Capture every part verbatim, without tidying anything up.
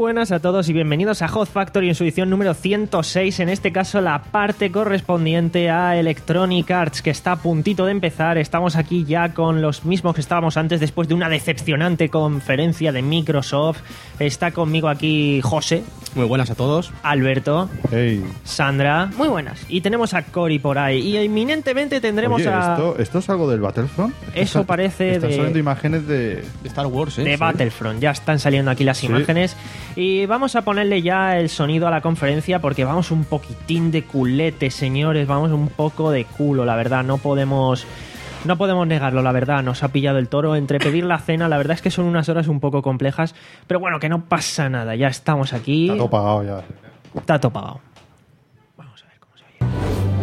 buenas a todos y bienvenidos a Hot Factory en su edición número ciento seis, en este caso la parte correspondiente a Electronic Arts, que está a puntito de empezar. Estamos aquí ya con los mismos que estábamos antes después de una decepcionante conferencia de Microsoft. Está conmigo aquí José. Muy buenas a todos. Alberto. Hey. Sandra. Muy buenas. Y tenemos a Cory por ahí. Y inminentemente tendremos Oye, a... ¿esto, ¿esto es algo del Battlefront? Eso Está, parece Están de... saliendo imágenes de... De Star Wars, ¿eh? de Sí. Battlefront. Ya están saliendo aquí las Sí. imágenes. Y vamos a ponerle ya el sonido a la conferencia porque vamos un poquitín de culete, señores. Vamos un poco de culo, la verdad. No podemos... No podemos negarlo, la verdad, nos ha pillado el toro. Entre pedir la cena, la verdad es que son unas horas un poco complejas, pero bueno, que no pasa nada, ya estamos aquí. Está todo pagado ya. Está todo pagado. Vamos a ver cómo se oye.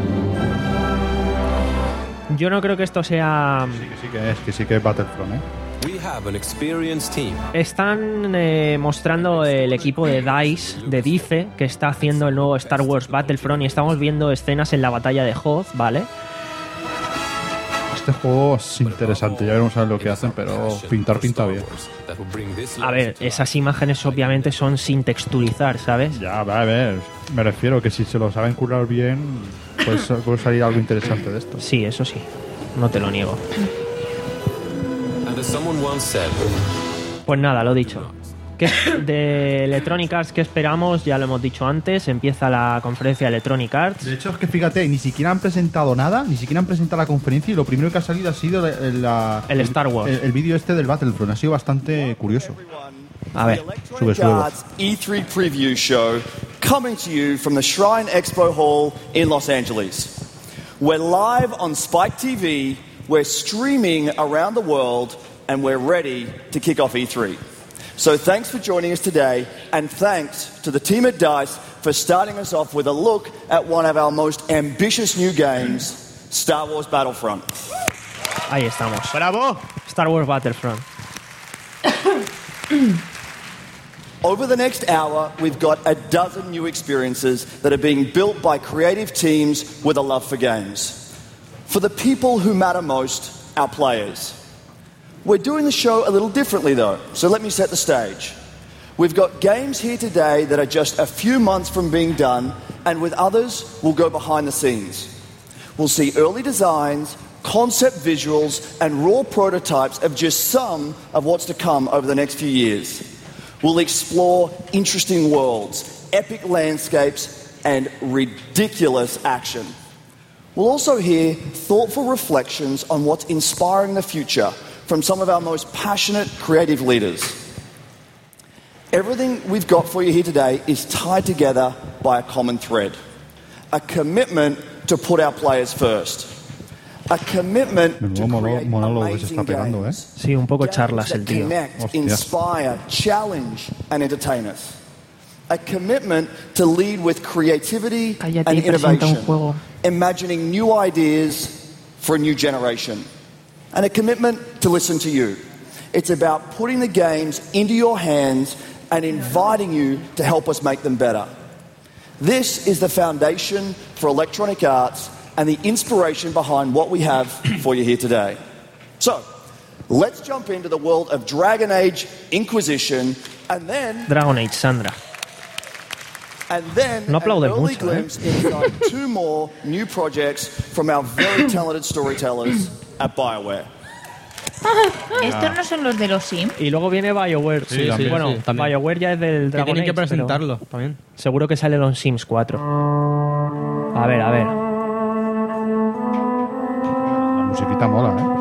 Yo no creo que esto sea... Sí, que sí que es, que sí que es Battlefront, ¿eh? We have an experienced team. Están eh, mostrando el equipo de DICE, de DICE, que está haciendo el nuevo Star Wars Battlefront, y estamos viendo escenas en la batalla de Hoth, ¿vale? Este juego es interesante, ya veremos a ver lo que hacen, pero pintar pinta bien. A ver, esas imágenes obviamente son sin texturizar, ¿sabes? Ya, va a ver, me refiero que si se lo saben curar bien, pues puede salir algo interesante de esto. Sí, eso sí, no te lo niego. And as someone once said, Pues nada, lo dicho. ¿Qué de Electronic Arts que esperamos? Ya lo hemos dicho antes, empieza la conferencia de Electronic Arts. De hecho, es que fíjate, ni siquiera han presentado nada, ni siquiera han presentado la conferencia y lo primero que ha salido ha sido la, la- El Star Wars. El, el vídeo este del Battlefront, ha sido bastante curioso. A ver, Sube, sube. Arts E three Preview Show, coming to you from the Shrine Expo Hall in Los Angeles. We're live on Spike T V, we're streaming around the world, and we're ready to kick off E three. So thanks for joining us today, and thanks to the team at DICE for starting us off with a look at one of our most ambitious new games, Star Wars Battlefront. ahí estamos. ¡Bravo! Star Wars Battlefront. Over the next hour, we've got a dozen new experiences that are being built by creative teams with a love for games. For the people who matter most, our players. We're doing the show a little differently though, so let me set the stage. We've got games here today that are just a few months from being done, and with others, we'll go behind the scenes. We'll see early designs, concept visuals, and raw prototypes of just some of what's to come over the next few years. We'll explore interesting worlds, epic landscapes, and ridiculous action. We'll also hear thoughtful reflections on what's inspiring the future from some of our most passionate creative leaders. Everything we've got for you here today is tied together by a common thread. A commitment to put our players first. A commitment to Menudo monó- create monólogo que se amazing está pegando, ¿eh? games. Sí, un poco Games charlas that el tío. connect, Hostias. inspire, challenge, and entertain us. A commitment to lead with creativity Cállate and y presenta un innovation, juego. imagining new ideas for a new generation. And a commitment to listen to you. It's about putting the games into your hands and inviting you to help us make them better. This is the foundation for Electronic Arts and the inspiration behind what we have for you here today. So, let's jump into the world of Dragon Age Inquisition, and then, Dragon Age, Sandra. and then No an aplaudes early mucho, ¿eh? glimpse inside two more new projects from our very talented storytellers at BioWare. ¿Estos no son los de los Sims? Y luego viene BioWare. Sí, sí, bueno, sí, también. BioWare ya es del Que Dragon tienen que Age, pero presentarlo también. seguro que sale en Sims cuatro. A ver, a ver. La musiquita mola, ¿eh?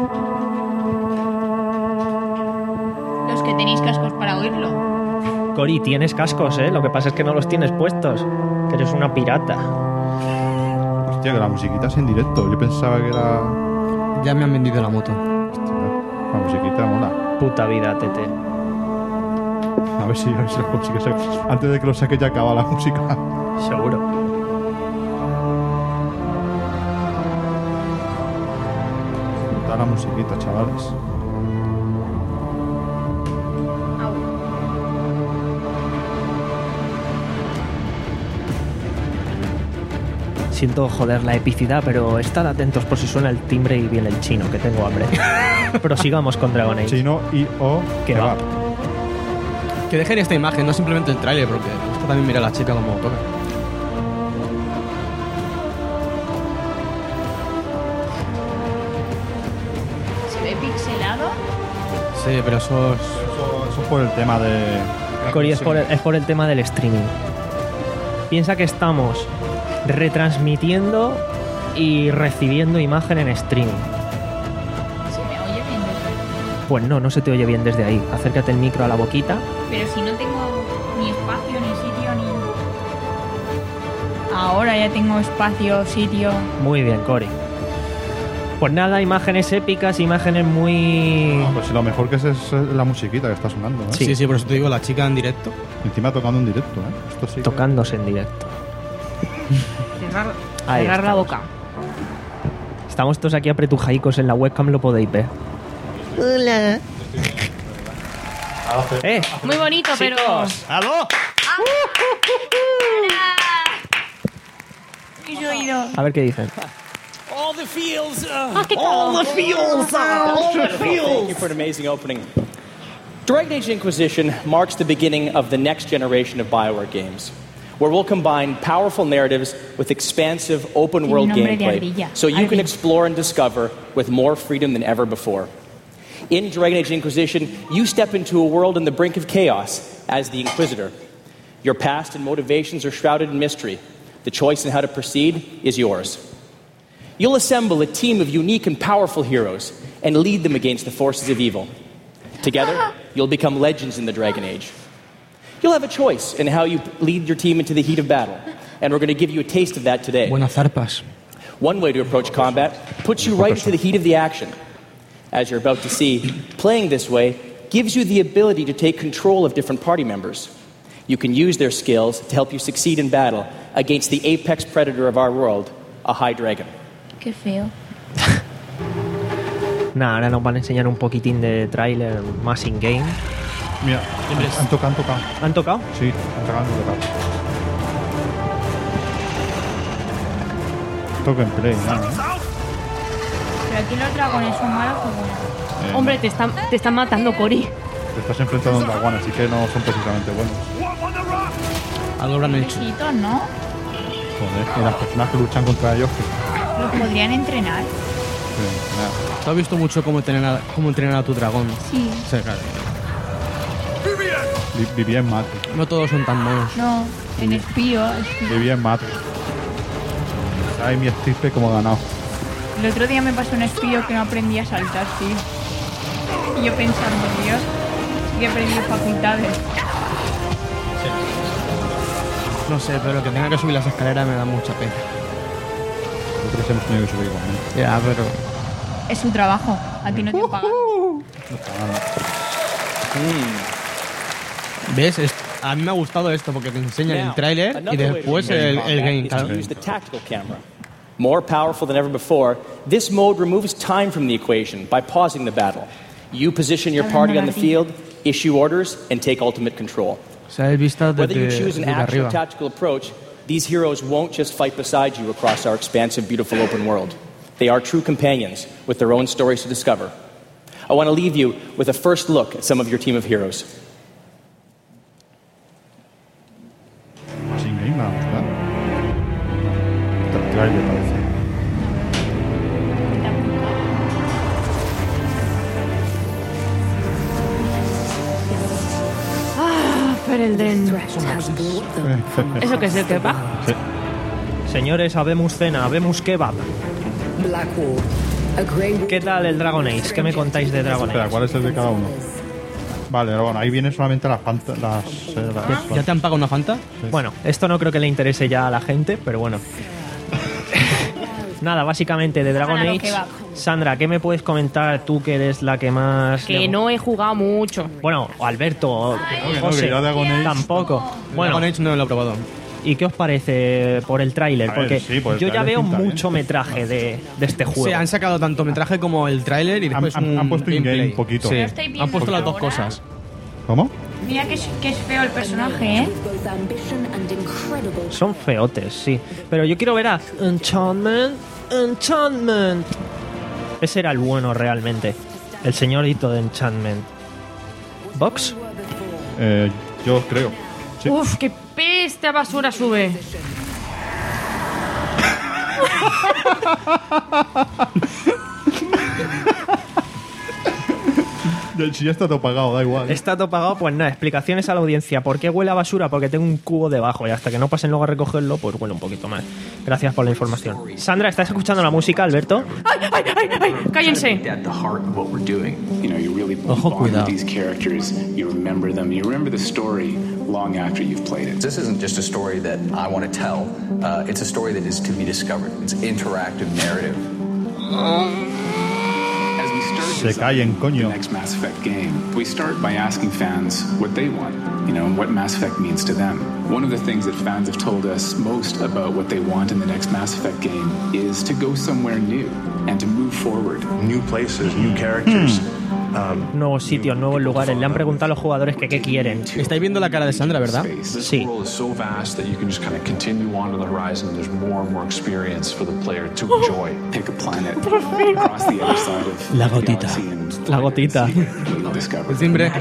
Los que tenéis cascos para oírlo. Cory, tienes cascos, ¿eh? Lo que pasa es que no los tienes puestos. Que eres una pirata. Hostia, que la musiquita es en directo. Yo pensaba que era... Ya me han vendido la moto. Hostia, la musiquita mola. Puta vida, tete. A ver si, a ver si lo consigues. Antes de que lo saque ya acaba la música. Seguro. Da la musiquita, chavales. Siento joder la epicidad, pero estad atentos por si suena el timbre y viene el chino, que tengo hambre. Prosigamos con Dragon Age. Chino y o Que va. Que dejen esta imagen, no simplemente el tráiler, porque esto también mira a la chica como toca. ¿Se ve pixelado? Sí, pero eso es... Eso, eso es por el tema de... Cori, es por, el, es por el tema del streaming. Piensa que estamos retransmitiendo y recibiendo imagen en streaming. ¿Se me oye bien desde aquí? Pues no, no se te oye bien desde ahí. Acércate el micro a la boquita. Pero si no tengo ni espacio, ni sitio, ni... Ahora ya tengo espacio, sitio... Muy bien, Cori. Pues nada, imágenes épicas, imágenes muy... Ah, pues si lo mejor que es es la musiquita que está sonando, ¿eh? Sí, sí, sí, por eso te digo, la chica en directo. Encima tocando en directo, ¿eh? Esto sí que- tocándose en directo. Cerrar, Ahí cerrar la estamos. boca. Estamos todos aquí apretujaicos en la webcam, lo podéis ver. Hola. Eh, Muy bonito, pero... chicos. ¡Aló! Mis oídos. A ver qué dicen. All the fields. Uh, ¡Ah, qué calor! fields! Thank you for an amazing opening. Dragon Age Inquisition marks the beginning of the next generation of BioWare games, where we'll combine powerful narratives with expansive open-world Tiene nombre de gameplay, ardilla. so you can Ardilla. explore and discover with more freedom than ever before. In Dragon Age Inquisition, you step into a world on the brink of chaos as the Inquisitor. Your past and motivations are shrouded in mystery. The choice in how to proceed is yours. You'll assemble a team of unique and powerful heroes and lead them against the forces of evil. Together, you'll become legends in the Dragon Age. You'll have a choice in how you lead your team into the heat of battle, and we're going to give you a taste of that today. Buenas zarpas. One way to approach combat puts you right into the heat of the action. As you're about to see, playing this way gives you the ability to take control of different party members. You can use their skills to help you succeed in battle against the apex predator of our world, a high dragon. Qué feo. Nada, ahora nos van a enseñar un poquitín de tráiler más in-game. Mira, han tocado, han tocado. ¿Han tocado? Sí, han tocado, han tocado. Toca en play, ¿no? Pero aquí los dragones son malos o buenos. Eh, Hombre, te están, te están matando, Cori. Te estás enfrentando a un dragón, así que no son precisamente buenos. Algo habrán hecho. Pobrecitos, ¿no? Joder, y las personas que luchan contra ellos, que... Los podrían entrenar. que nada. ¿Tú has visto mucho cómo entrenar, cómo entrenar a tu dragón? Sí. Sí, claro. Vi- Vivía en Matrix. No todos son tan buenos. No, en espío. espío. Vivía en Matrix. Ay, mi estirpe como ganado. El otro día me pasó un espío que no aprendía a saltar, tío. Y yo pensando, Dios, sí que he aprendido facultades. No sé, pero que tenga que subir las escaleras me da mucha pena. Nosotros hemos tenido que subir igualmente. Ya, pero... Es su trabajo, a ti no te pagan. No está mal. ¿Ves? Es- a mí me ha gustado esto porque te enseñan el Now, tráiler y another way to después engage el, combat el game. is Claro. to use the tactical camera. More powerful than ever before, this mode removes time from the equation by pausing the battle. You position your party on the field, issue orders, and take ultimate control. O sea, es vista Whether you desde, choose an desde action or arriba. tactical approach, these heroes won't just fight beside you across our expansive, beautiful open world. They are true companions with their own stories to discover. I want to leave you with a first look at some of your team of heroes. Sin game, nada, ¿verdad? Tra- trailer, parece. Ah, Ferelden. ¿Eso qué es el kebab? Sí. Señores, habemos cena, habemos kebab. ¿Qué tal el Dragon Age? ¿Qué me contáis de Dragon Espera, Age? ¿cuál es el de cada uno? Vale, bueno, ahí viene solamente las fanta- las, eh, las- ¿Ya te han pagado una Fanta? Bueno, esto no creo que le interese ya a la gente, pero bueno. Nada, básicamente de Dragon Ahora lo Age. que va. Sandra, ¿qué me puedes comentar tú que eres la que más... Que le- no he jugado mucho. Bueno, o Alberto, o que no, José, que yo Dragon Age- tampoco. Bueno, Dragon Age no lo he probado. ¿y qué os parece por el tráiler? A ver, Porque sí, por el yo ya tráiler veo pinta bien. mucho metraje de, de este juego. Sí, han sacado tanto metraje como el tráiler y Han- después han- un han puesto in-game gameplay. un poquito. Sí, Lo estoy viendo han puesto las dos ahora. cosas. ¿Cómo? Mira que es, que es feo el personaje, ¿eh? Son feotes, sí. Pero yo quiero ver a Enchantment. Enchantment. Ese era el bueno realmente. El señorito de Enchantment. ¿Box? Eh, Yo creo. Sí. Uf, qué peste a basura sube. Si ya está todo pagado, da igual. Está todo pagado, pues nada, explicaciones a la audiencia. ¿Por qué huele a basura? Porque tengo un cubo debajo y hasta que no pasen luego a recogerlo, pues huele un poquito más. Gracias por la información. Sandra, ¿estás escuchando la música, Alberto? ¡Ay, ay, ay, ay! ¡Cállense! Ojo, cuidado. Long after you've played it. This isn't just a story that I want to tell. Uh, it's a story that is to be discovered. It's interactive narrative. As we start Se callen, coño. the next Mass Effect game, we start by asking fans what they want, you know, and what Mass Effect means to them. One of the things that fans have told us most about what they want in the next Mass Effect game is to go somewhere new and to move forward. New places, new characters. Um, nuevos sitios, nuevos lugares. Le han preguntado a los jugadores que qué quieren. Estáis viendo la cara de Sandra, ¿verdad? Sí. La gotita. La gotita. El timbre.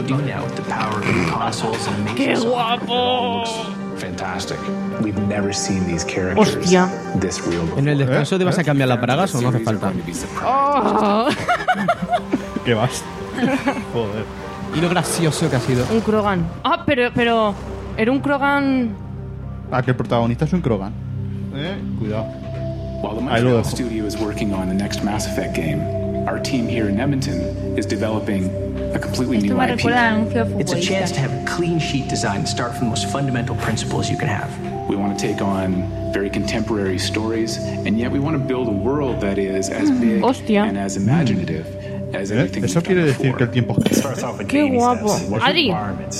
¡Qué guapo! Fantastic. We've never seen these characters Hostia. this real before. ¿En el descanso te vas a cambiar las bragas o no hace falta? Oh. ¿Qué vas? Joder. Y lo gracioso que ha sido. Un Krogan. Ah, pero, pero... Era un Krogan... Ah, que el protagonista es un Krogan. Eh, cuidado. While the Ahí lo Montreal dejo. studio is working on the next Mass Effect game, our team here in Edmonton is developing a completely Esto new me I P. recuerda al anuncio de It's a chance to futbolista. have a clean sheet design and start from the most fundamental principles you can have. We want to take on very contemporary stories, and yet we want to build a world that is as big Hostia. and as imaginative as ¿Eh? everything Eso we've quiere done decir que before. el tiempo... ¡Qué guapo! Adri.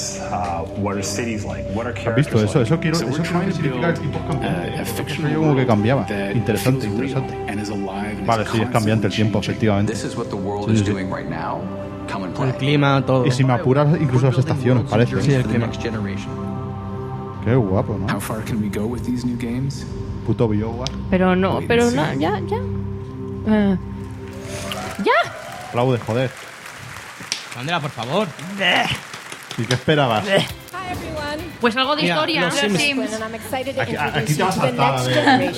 ¿Has visto eso? Eso quiero... So Eso we're quiero trying to significa build el tiempo es cambiante. uh, a Eso fictional yo como que cambiaba. that Interesante, feels real interesante. and is alive and Vale, is sí, es cambiante el tiempo, constantly efectivamente. changing. This is what the world Sí, is sí, sí. doing right now. Come and play. El clima, todo. Y si me apuras, incluso las estaciones, parece. Sí, el For the clima. next generation. Qué guapo, ¿no? How far can we go with these new games? Puto BioWare. Pero no, pero no, ya, ya. Eh, ¡Ya! Aplaude, joder. Sandra, por favor. ¿Y qué esperabas? Pues algo de Mira, historia. los Sims. Aquí, aquí te vas a saltar a ver. A ver,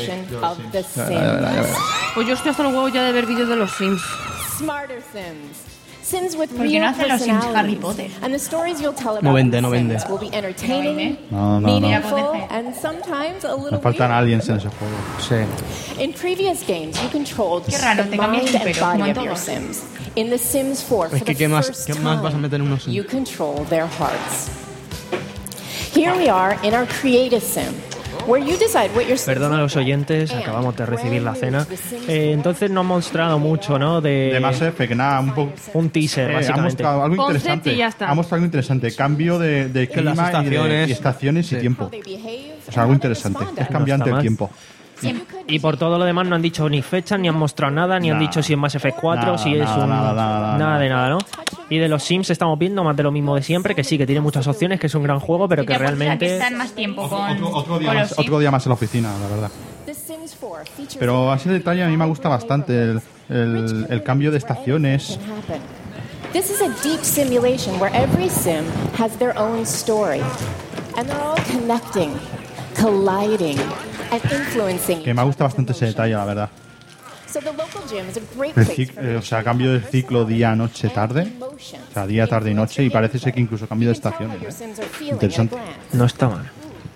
a ver. Pues yo estoy hasta el huevo ya de ver vídeos de los Sims. Smarter Sims. Sims with ¿Por qué no real hacen los Sims Harry personalities. Potter? And the stories you'll tell about No vende, in no vende. Sims will be entertaining, No, no, no. meaningful, and sometimes a Me little faltan weird. aliens en ese juego. Sí. In previous games, you controlled Qué raro, the te cambias mind el and pelo, como body en of your todo. Sims. In The Sims four, Es for que the ¿qué más, first qué más vas a time, meter en unos Sims? you control their hearts. Here we are in our creative sim, where you decide what your Sims Perdona a los oyentes, acabamos de recibir la cena. Eh, entonces no han mostrado mucho, ¿no? De, De Mass Effect, nada, un poco... un teaser, Eh, ha básicamente. mostrado algo Concept interesante. y ya está. Ha mostrado algo interesante. Cambio de, de Que las clima y, de, estaciones. y estaciones y Sí. tiempo. they behave, O sea, algo interesante. Es cambiante mal. el tiempo. Y por todo lo demás no han dicho ni fecha, ni han mostrado nada, ni han Nada. dicho si es Mass Effect cuatro, Nada, si es nada, un... nada, nada, nada. de nada, ¿no? Y de los Sims estamos viendo más de lo mismo de siempre, que sí, que tiene muchas opciones, que es un gran juego, pero que Ya, pues, realmente... que están más tiempo con, Otro, otro, día con más, los otro día más en la oficina, la verdad. The Sims four features Pero así de detalle a mí me gusta bastante el, el, el cambio de estaciones. can happen. This is a deep simulation where every sim has their own story, and they're all connecting, colliding, and influencing. Que me gusta bastante ese detalle, la verdad. So the local gym is a great El place cic- for eh, o sea, cambio de ciclo día, noche, tarde. emotions. O sea, día, tarde y noche. Y parece ser que incluso cambio de estaciones. Your ¿eh? sims are feeling Interesante. at a glance. No está mal.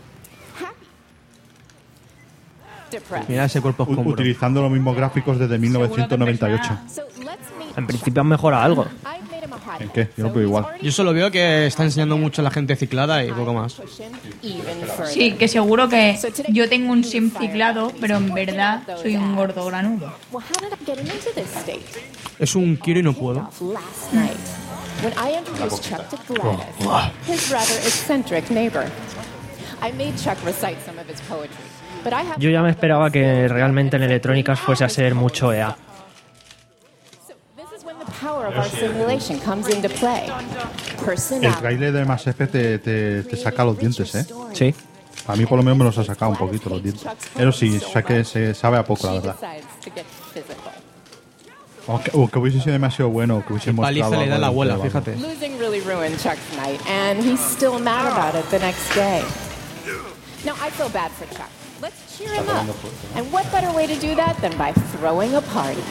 Depressed. Mira ese cuerpo U- escombro. utilizando los mismos gráficos desde mil novecientos noventa y ocho. So let's meet. En principio han mejorado algo. I've made him a hot ¿En qué? Yo lo veo igual. Yo solo veo que está enseñando mucho a la gente ciclada y poco más. even further. Sí, que seguro que yo tengo un sim ciclado, pero en verdad soy un gordo granudo. Well, how did I get into this state? Es un quiero y no puedo. Off last night when I introduced Chuck to Gladys, his rather eccentric neighbor. I made Chuck recite some of his poetry, but I have Yo ya me esperaba que realmente en Electrónicas fuese a ser mucho E A. So this is when the power of our simulation comes into play. El Personality. trailer de Mass Effect te, te, te saca los dientes, ¿eh? Sí. A mí por lo menos me los ha sacado un poquito los dientes. Pero sí, o sea que se sabe a poco, la She verdad. decides to get physical. O que, o que hubiese sido demasiado bueno, que hubiese mostrado. Paliza le da a la abuela, fíjate. Losing really ruined Chuck's night, and he's still mad about it the next day. Now, I feel bad for Chuck. Let's cheer him up. And what better way to do that than by throwing a party?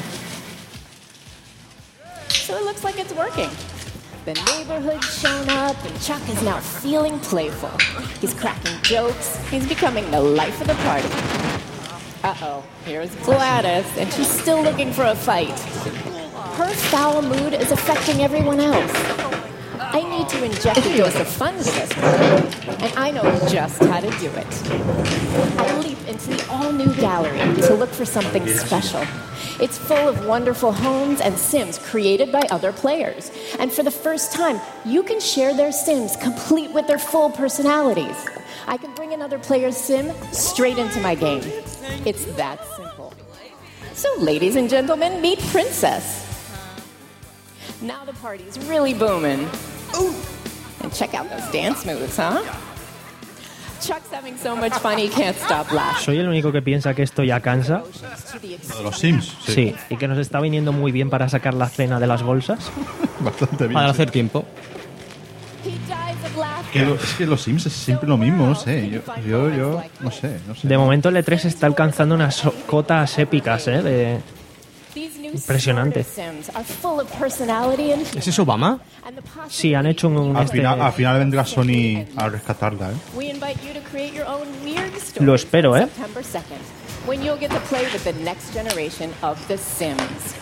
So it looks like it's working. The neighborhood's shown up, and Chuck is now feeling playful. He's cracking jokes. He's becoming the life of the party. Uh-oh, here's Gladys, and she's still looking for a fight. Her foul mood is affecting everyone else. I need to inject a dose of fun to this party, and I know just how to do it. I leap into the all-new gallery to look for something special. It's full of wonderful homes and Sims created by other players. And for the first time, you can share their Sims complete with their full personalities. I can bring another player's Sim straight into my game. It's that simple. So, ladies and gentlemen, meet Princess. Now the party's really booming. Ooh! And check out those dance moves, huh? Chuck's having so much fun he can't stop laughing. ¿Soy el único que piensa que esto ya cansa? Lo de los Sims, sí. Sí, y que nos está viniendo muy bien para sacar la cena de las bolsas. Bastante bien. Para sí. hacer tiempo. Que lo, es que los Sims es siempre lo mismo, no sé. Yo, yo, yo no sé, no sé. De momento el E tres está alcanzando unas so- cotas épicas, ¿eh? De... Impresionante. ¿Es eso Obama? Sí, han hecho un... un Al este- final, al final vendrá Sony a rescatarla, ¿eh? We invite you to create your own weird stories Lo espero, ¿eh? on September second, when you'll get to play with the next generation of The Sims.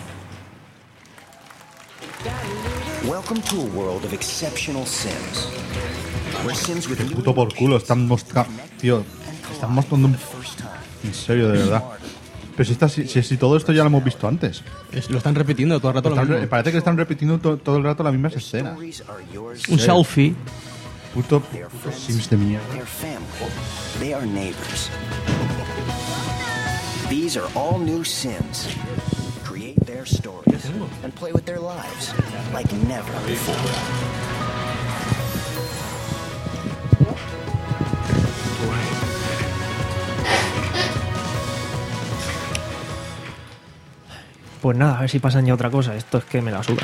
Welcome to a world of exceptional Sims. Where Sims with new Puto por culo, están mostrando... Tío, están mostrando un... En serio, de verdad. Pero si, está, si, si, si todo esto ya lo hemos visto antes. Es- lo están repitiendo todo el rato. Lo Están re- mismo. parece que están repitiendo to- todo el rato las mismas escenas. Un selfie. Puto, puto Sims de mierda. their family. They are neighbors. These are all new Sims. Create their stories and play with their lives like never before. Pues nada, a ver si pasan ya otra cosa. Esto es que me la suda.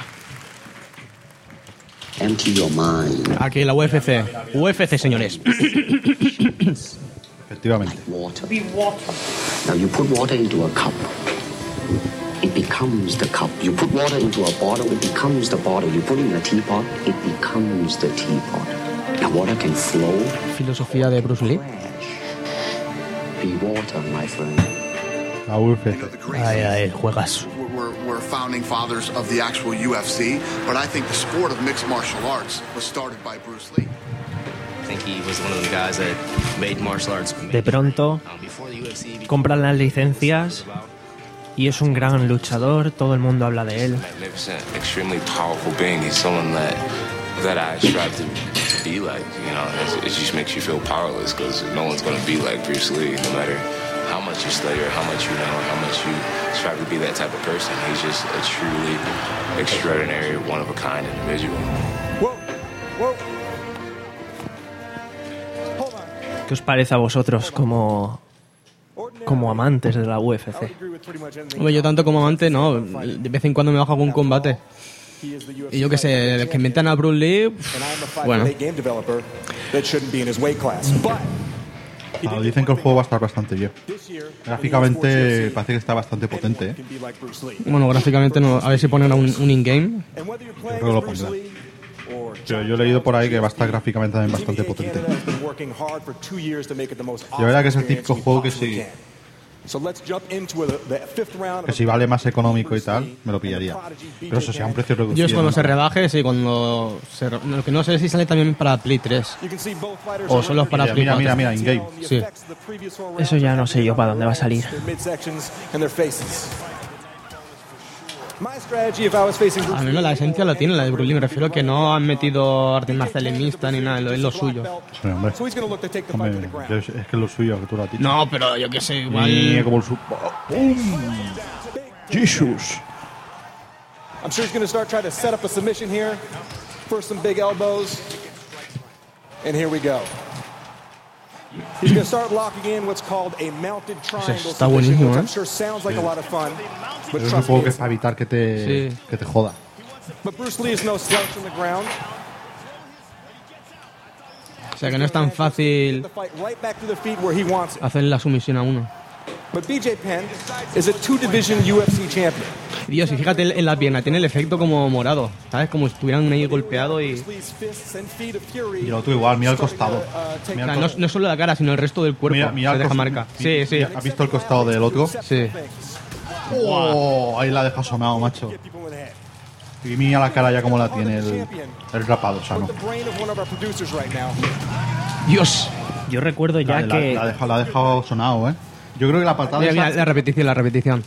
Empty your mind. Aquí la U F C. U F C, señores. Efectivamente. Water. Now you put water into a cup. It becomes the cup. You put water into a bottle, it becomes the bottle. You put it in a teapot, it becomes the teapot. Now water can flow. Filosofía de Bruce Lee. Be water, my friend. La U F C. Ay, ay, juegas. We're, we're founding fathers of the actual U F C, but I think the sport of mixed martial arts was started by Bruce Lee. I think he was one of the guys that made martial arts. De pronto compran las licencias y es un gran luchador. Todo el mundo habla de él. Magnificent, extremely powerful being. He's someone that that I strive to, to be like. You know, it, it just makes you feel powerless because no one's going to be like Bruce Lee, no matter how much you study or how much you know, or how much you strive to be that type of person. He's just a truly extraordinary, one of a kind individual. ¿Qué os parece a vosotros como, como amantes de la U F C? Hombre, yo tanto como amante, no. De vez en cuando me bajo algún combate. Y yo qué sé, que metan a Bruce Lee. pff, Bueno. Ah, dicen que el juego va a estar bastante bien. Gráficamente parece que está bastante potente, ¿eh? Bueno, gráficamente no. A ver si ponen un, un in-game. Yo creo que lo pondrán. Yo, yo he leído por ahí que va a estar gráficamente también bastante potente. Yo verdad que es el típico juego que si, que si vale más económico y tal, me lo pillaría. Pero eso sí, a un precio reducido. Yo es cuando ¿no? se rebaje, sí, cuando se re- Lo que no sé si sale también para Play tres. O solo para Mira, Play mira, cuatro. mira, mira, in-game. Sí. Eso ya no sé yo para dónde va a salir. A mí la esencia la tiene la de Bruce Lee. Me refiero a que no han metido artes marciales mixtas ni nada. Es lo suyo. Sí, hombre. Hombre, yo- es que es lo suyo, que tú lo has dicho. No, pero yo qué sé, igual. Y como el su... ¡Bum! ¡Jesus! I'm sure he's going to start trying to set up a submission here. First, some big elbows. And here we go. He's going to start locking in what's called a mounted triangle Está submission, buenísimo, which ¿eh? I'm sure sounds like a lot of fun. But Yo trust me, supongo que es it's para evitar que te, Sí. que te joda. But Bruce Lee is no slouch on the ground. O sea que no es tan fácil The fight right back to the feet where he wants it. hacer la sumisión a uno. But B J Penn is a two-division U F C champion. Dios, y fíjate en la pierna, tiene el efecto como morado, ¿sabes? Como si estuvieran ahí golpeado y... Lee's fists and feet of fury. Y lo otro igual, mira el costado. O Mira sea, el no, co- no solo la cara, sino el resto del cuerpo. mira, mira se el deja cos- marca. mi- Sí, sí. ¿Has visto el costado del otro? Sí. Oh, ahí la deja sonado, macho. Y mira la cara ya como la tiene el, el rapado, sano. The brain of one of our producers right now. Dios. Yo recuerdo ya La, la- que... la ha dejado, la ha dejado sonado, ¿eh? Yo creo que la patada Mira, esa- mira, la repetición, la repetición.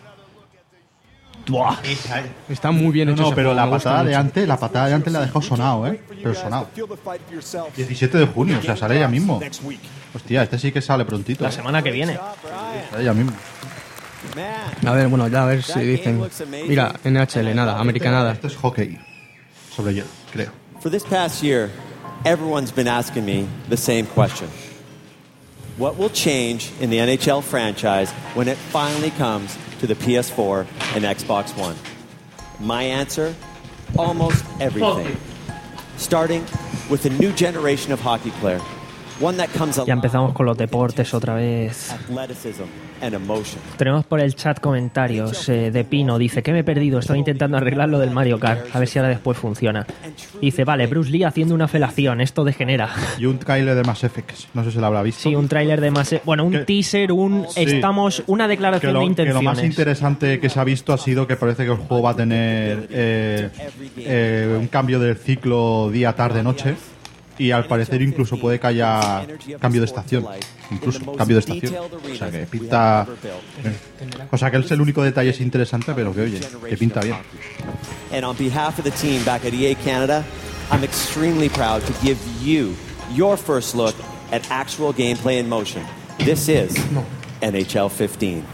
Buah. Está muy bien No, hecho no, ese pero juego, la me gusta patada de mucho. antes, la patada de antes la ha dejado sonado, ¿eh? Pero sonado. diecisiete de junio, o sea, sale ya mismo. Hostia, este sí que sale prontito. La ¿eh? semana que viene. Sale ya mismo. A ver, bueno, ya a ver si dicen. Mira, N H L, nada, americanada. Esto es hockey sobre hielo, creo. For this past year, everyone's been asking me the same question. What will change in the N H L franchise when it finally comes to the P S four and Xbox One? My answer? Almost everything. Starting with a new generation of hockey player. One that comes Ya alive empezamos con los deportes otra vez. athleticism and emotion. Tenemos por el chat comentarios eh, de Pino. Dice que me he perdido, estoy intentando arreglar lo del Mario Kart. A ver si ahora después funciona. Dice, vale, Bruce Lee haciendo una felación, esto degenera. Y un trailer de Mass Effect, no sé si lo habrá visto. Sí, un tráiler de más... Bueno, un Que- teaser, un... Sí. Estamos... Una Que declaración lo, de que lo intenciones. más interesante que se ha visto ha sido que parece que el juego va a tener eh, eh, un cambio del ciclo día, tarde, noche. Y al parecer incluso puede que haya cambio de estación. Incluso cambio de estación. O sea que pinta... eh, O sea que es el único detalle es interesante, pero que oye, que pinta bien. And on behalf of the team back at E A Canada, I'm extremely proud to give you your first look at actual gameplay in motion. This is N H L fifteen.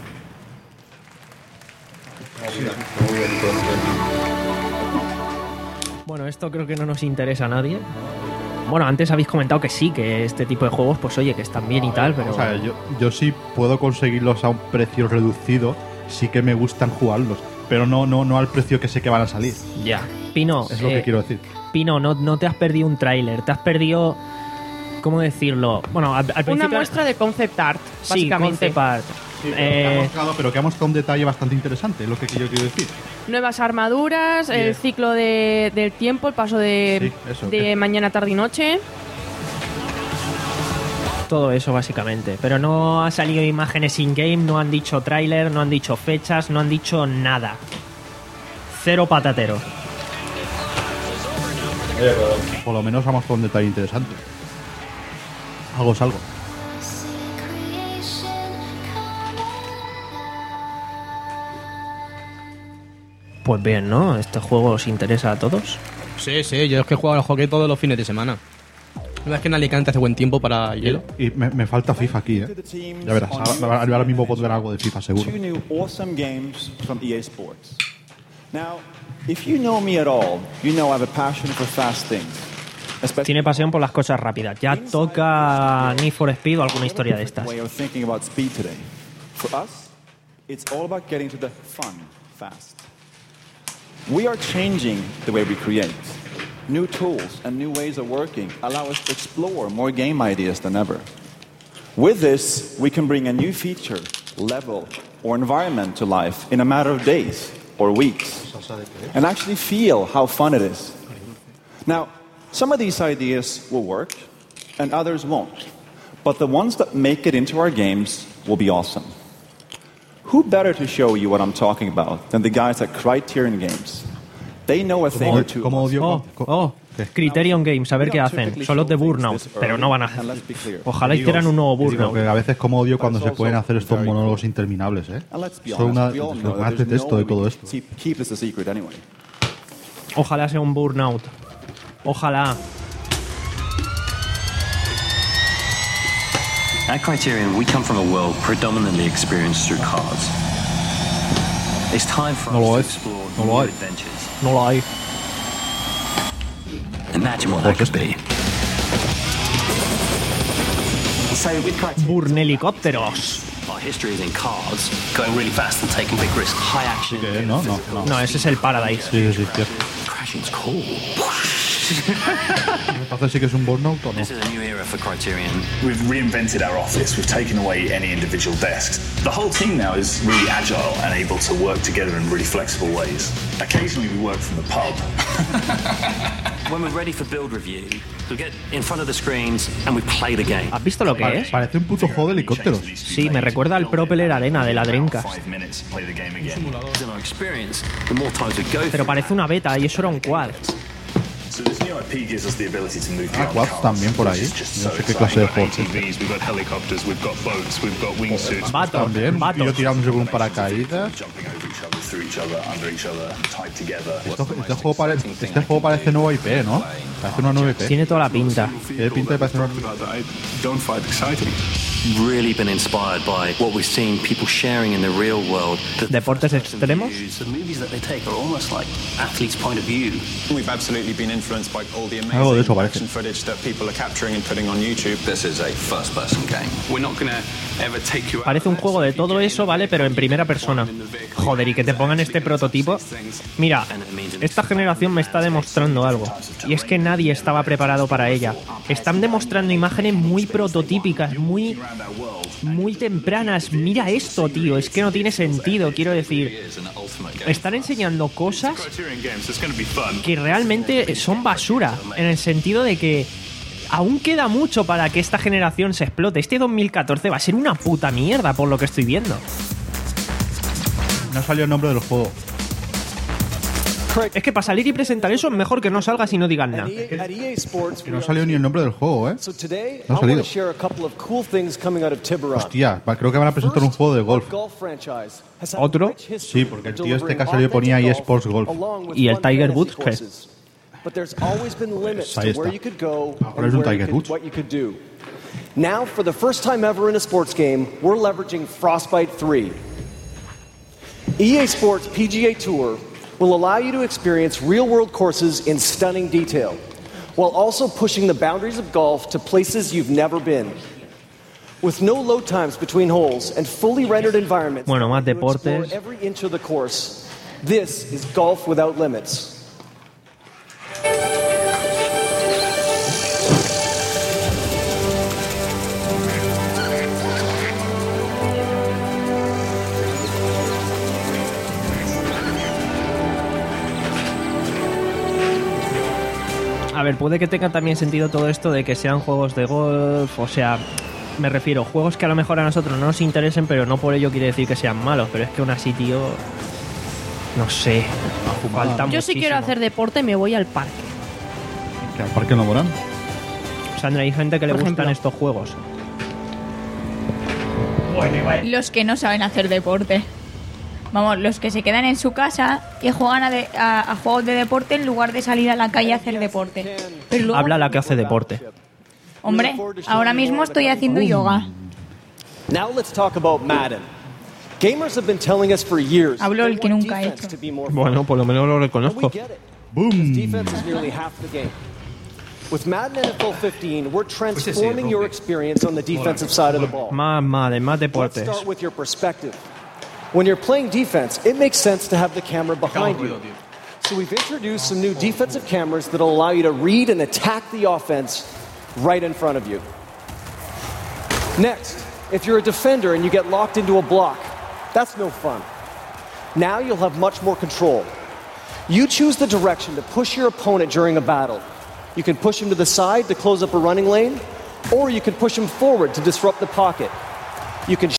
Bueno, esto creo que no nos interesa a nadie. Bueno, antes habéis comentado que sí, que este tipo de juegos, pues oye, que están bien y tal, pero... O sea, yo, yo sí puedo conseguirlos a un precio reducido, sí que me gustan jugarlos, pero no, no, no al precio que sé que van a salir. Ya. Pino, Es lo eh, que quiero decir. Pino, no, no te has perdido un tráiler, te has perdido... ¿Cómo decirlo? Bueno, al, al Una principio... muestra de concept art, Sí, básicamente. concept art. Que ha Eh, mostrado, pero que ha mostrado un detalle bastante interesante, es lo que yo quiero decir. Nuevas armaduras, Sí. el ciclo de, del tiempo, el paso de, Sí, eso, de que- mañana, tarde y noche. todo eso básicamente. Pero no ha salido imágenes in-game, no han dicho tráiler, no han dicho fechas, no han dicho nada. Cero patatero. Por lo menos ha mostrado un detalle interesante. Algo es algo. Pues bien, ¿no? Este juego os interesa a todos. Sí, sí, yo es que juego al hockey todos los fines de semana. No es que en Alicante hace buen tiempo para hielo. Y me, me falta FIFA aquí, ¿eh? Ya verás, ahora, ahora mismo pondré algo de FIFA seguro. Two new awesome games from E A Sports. Now, if you know me at all, you know I have a passion for fast things. Tiene pasión por las cosas rápidas. Ya toca Need for Speed o alguna historia de estas. Way of thinking about speed today. For us, it's all about getting to the fun fast. We are changing the way we create. New tools and new ways of working allow us to explore more game ideas than ever. With this, we can bring a new feature, level, or environment to life in a matter of days or weeks, and actually feel how fun it is. Now, some of these ideas will work, and others won't. But the ones that make it into our games will be awesome. Who better to show you what I'm talking about than the guys at Criterion Games? They know a thing or two. ¿Cómo odio? Oh, oh, Criterion Games, a ver qué hacen. Son los de Burnout, pero no van a hacer. Ojalá Digo, hicieran un nuevo digo Burnout. que a veces como odio cuando se pueden hacer estos monólogos interminables, ¿eh? And let's be Son una, honest, we all know lo that más there's detesto no de todo reason esto. to keep, keep this a secret anyway. Ojalá sea un Burnout. Ojalá. At Criterion, we come from a world predominantly experienced through cars. It's time for No lo us es. to explore No new lo hay. adventures. No lo hay. Imagine what that could be. Burnelicópteros. Our history is in cars, going really fast and taking big risks. High action. Eh, no, no, no. No, ese es el Paradise. Sí, sí, sí, cierto. Crashing's cool. Entonces sí que es un burnout o no. This is a new era for Criterion. We've reinvented our office. We've taken away any individual desks. The whole team now is really agile and able to work together in really flexible ways. Occasionally we work from the pub. When we're ready for build review, we get in front of the screens and we play the game. ¿Has visto lo que es? Parece un puto juego de helicópteros. Sí, me recuerda al Propeller Arena de la Dreamcast. Pero parece una beta y eso era un quad. Ah, quads también por ahí. No sé qué clase de juego es. Vatos, También, un vatos. tío tirándose con un paracaídas. Esto- este, juego pare- este juego parece nuevo I P, ¿no? Parece una nueva I P. Tiene toda la pinta. Tiene pinta de parecer una Don't fight exciting. Really been inspired by what we've seen people sharing in the real world. The Deportes extremos. the movies that they take are almost like athletes' point of view. We've absolutely been influenced by all the Algo de eso amazing parece. action footage that people are capturing and putting on YouTube. This is a first-person game. We're not going to ever take you out. Parece un juego de todo eso, ¿vale? Pero en primera persona. Joder, y que te pongan este prototipo. Mira, esta generación me está demostrando algo. Y es que nadie estaba preparado para ella. Están demostrando imágenes muy prototípicas, muy, muy tempranas. Mira esto, tío. Es que no tiene sentido, quiero decir. Están enseñando cosas que realmente son basura. En el sentido de que aún queda mucho para que esta generación se explote. Este dos mil catorce va a ser una puta mierda por lo que estoy viendo. No salió el nombre del juego. Es que para salir y presentar eso es mejor que no salgas y no digas nada. Que no salió ni el nombre del juego, ¿eh? No ha salido. Hostia, va- creo que van a presentar un juego de golf. ¿Otro? Sí, porque el tío este que ha salido ponía eSports Golf. ¿Y el Tiger Woods qué? But there's always been limits Ahí to where está. you could go Ahora es and un where you Tiger could, Woods. what you could do. Now, for the first time ever in a sports game, we're leveraging Frostbite three. E A Sports P G A Tour will allow you to experience real-world courses in stunning detail, while also pushing the boundaries of golf to places you've never been. With no load times between holes and fully rendered environments, Bueno, más you explore deportes. every inch of the course. This is golf without limits. A ver, puede que tenga también sentido todo esto de que sean juegos de golf, o sea, me refiero, juegos que a lo mejor a nosotros no nos interesen, pero no por ello quiere decir que sean malos, pero es que aún así, tío, no sé, falta Yo si muchísimo. quiero hacer deporte me voy al parque. Que al Parque No Morán. Sandra, hay gente que le Por gustan ejemplo. estos juegos. Los que no saben hacer deporte. Vamos, los que se quedan en su casa y juegan a, de- a- a juegos de deporte en lugar de salir a la calle a hacer deporte. Pero luego, Habla la que hace deporte. hombre, ahora mismo estoy haciendo yoga. Now let's talk about Madden. Gamers have been telling us for years. Hablo el que nunca ha hecho. to be more fun. Bueno, por lo menos lo reconozco. Boom. Defense is nearly half the game. With Madden N F L fifteen, we're transforming your experience on the defensive side of the ball. Más, más, más Let's deportes. start with your perspective. When you're playing defense, it makes sense to have the camera behind you. So we've introduced some new defensive cameras that'll allow you to read and attack the offense right in front of you. Next, if you're a defender and you get locked into a block, that's no fun. Now you'll have much more control. You choose the direction to push your opponent during a battle. You can push him to the side to close up a running lane, or you can push him forward to disrupt the pocket. You can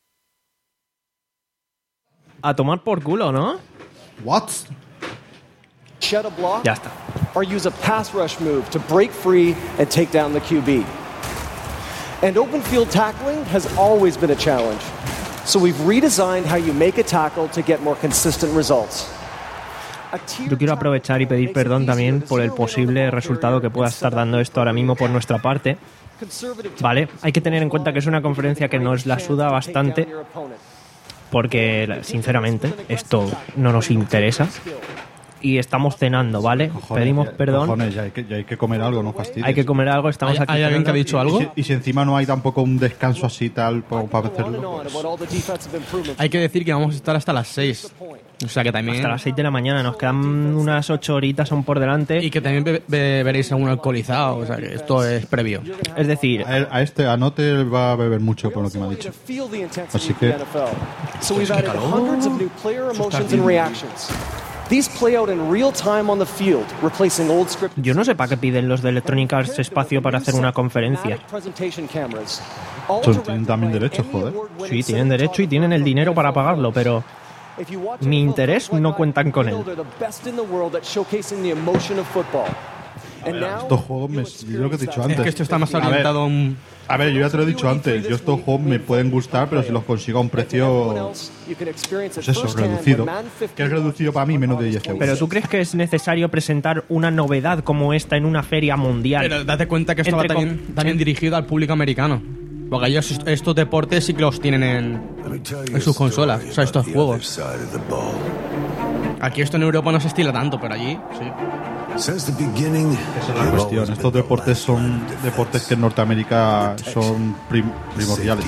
A tomar por culo, ¿no? What? shed a block, Ya está. or use a pass rush move to break free and take down the Q B. And open field tackling has always been a challenge. So we've redesigned how you make a tackle to get more consistent results. Yo quiero aprovechar y pedir perdón también por el posible resultado que pueda estar dando esto ahora mismo por nuestra parte. Vale, hay que tener en cuenta que es una conferencia que nos la suda bastante, porque sinceramente esto no nos interesa. y estamos cenando, ¿vale? Cojones, Pedimos ya- perdón. Cojones, ya hay, que, ya hay que comer algo, no fastidies. Hay que comer algo, estamos ¿Hay- aquí. hay alguien que ha cenando. dicho algo? Y si, y si encima no hay tampoco un descanso así tal como para hacerlo. pues- Hay que decir que vamos a estar hasta las seis. O sea que también... Hasta las seis de la mañana, nos quedan unas ocho horitas aún por delante. Y que también be- be- veréis a un alcoholizado. O sea que esto es previo. Es decir, A, él- a este, a Note va a beber mucho por lo que me ha dicho. Así que... So we've added hundreds of new player emotions and reactions. These play out in real time on the field, replacing old script yo no sé para qué piden los de Electronic Arts espacio para hacer una conferencia. presentation cameras. All Son- direct tienen también by derechos, any joder. Sí, award-winning tienen derecho y tienen el dinero para pagarlo, pero If you watch mi N F L interés games like no mine, cuentan con él. they're the best in the world at showcasing the emotion of football. And now, Estos juegos, me, yo lo que te he dicho antes. Es que esto está más A ver, orientado a un... A ver, yo ya te lo he dicho antes. Yo estos juegos me pueden gustar, pero si los consigo a un precio, you can experience it pues eso, firsthand reducido. when Man fifteen Que es reducido para mí menos de diez euros. Pero ¿tú crees que es necesario presentar una novedad como esta en una feria mundial? Pero date cuenta que esto va Entre com- también, también dirigido al público americano. Porque ellos est- estos deportes sí que los tienen en, en sus consolas. O sea, estos juegos. Aquí esto en Europa no se estila tanto, pero allí sí. Esa es la cuestión. Estos deportes son deportes que en Norteamérica son prim- primordiales.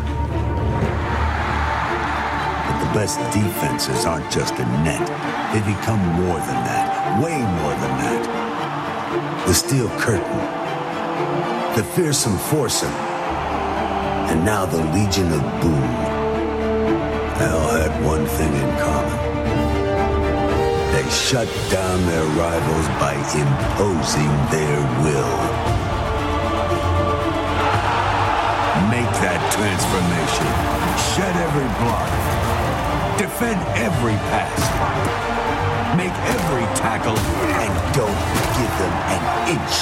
But the best defenses aren't just a net. They become more than that, way more than that. The Steel Curtain, the Fearsome Foursome, and now the Legion of Boom. They all had one thing in common. They shut down their rivals by imposing their will. Make that transformation. Shed every block. Defend every pass. Make every tackle and don't give them an inch.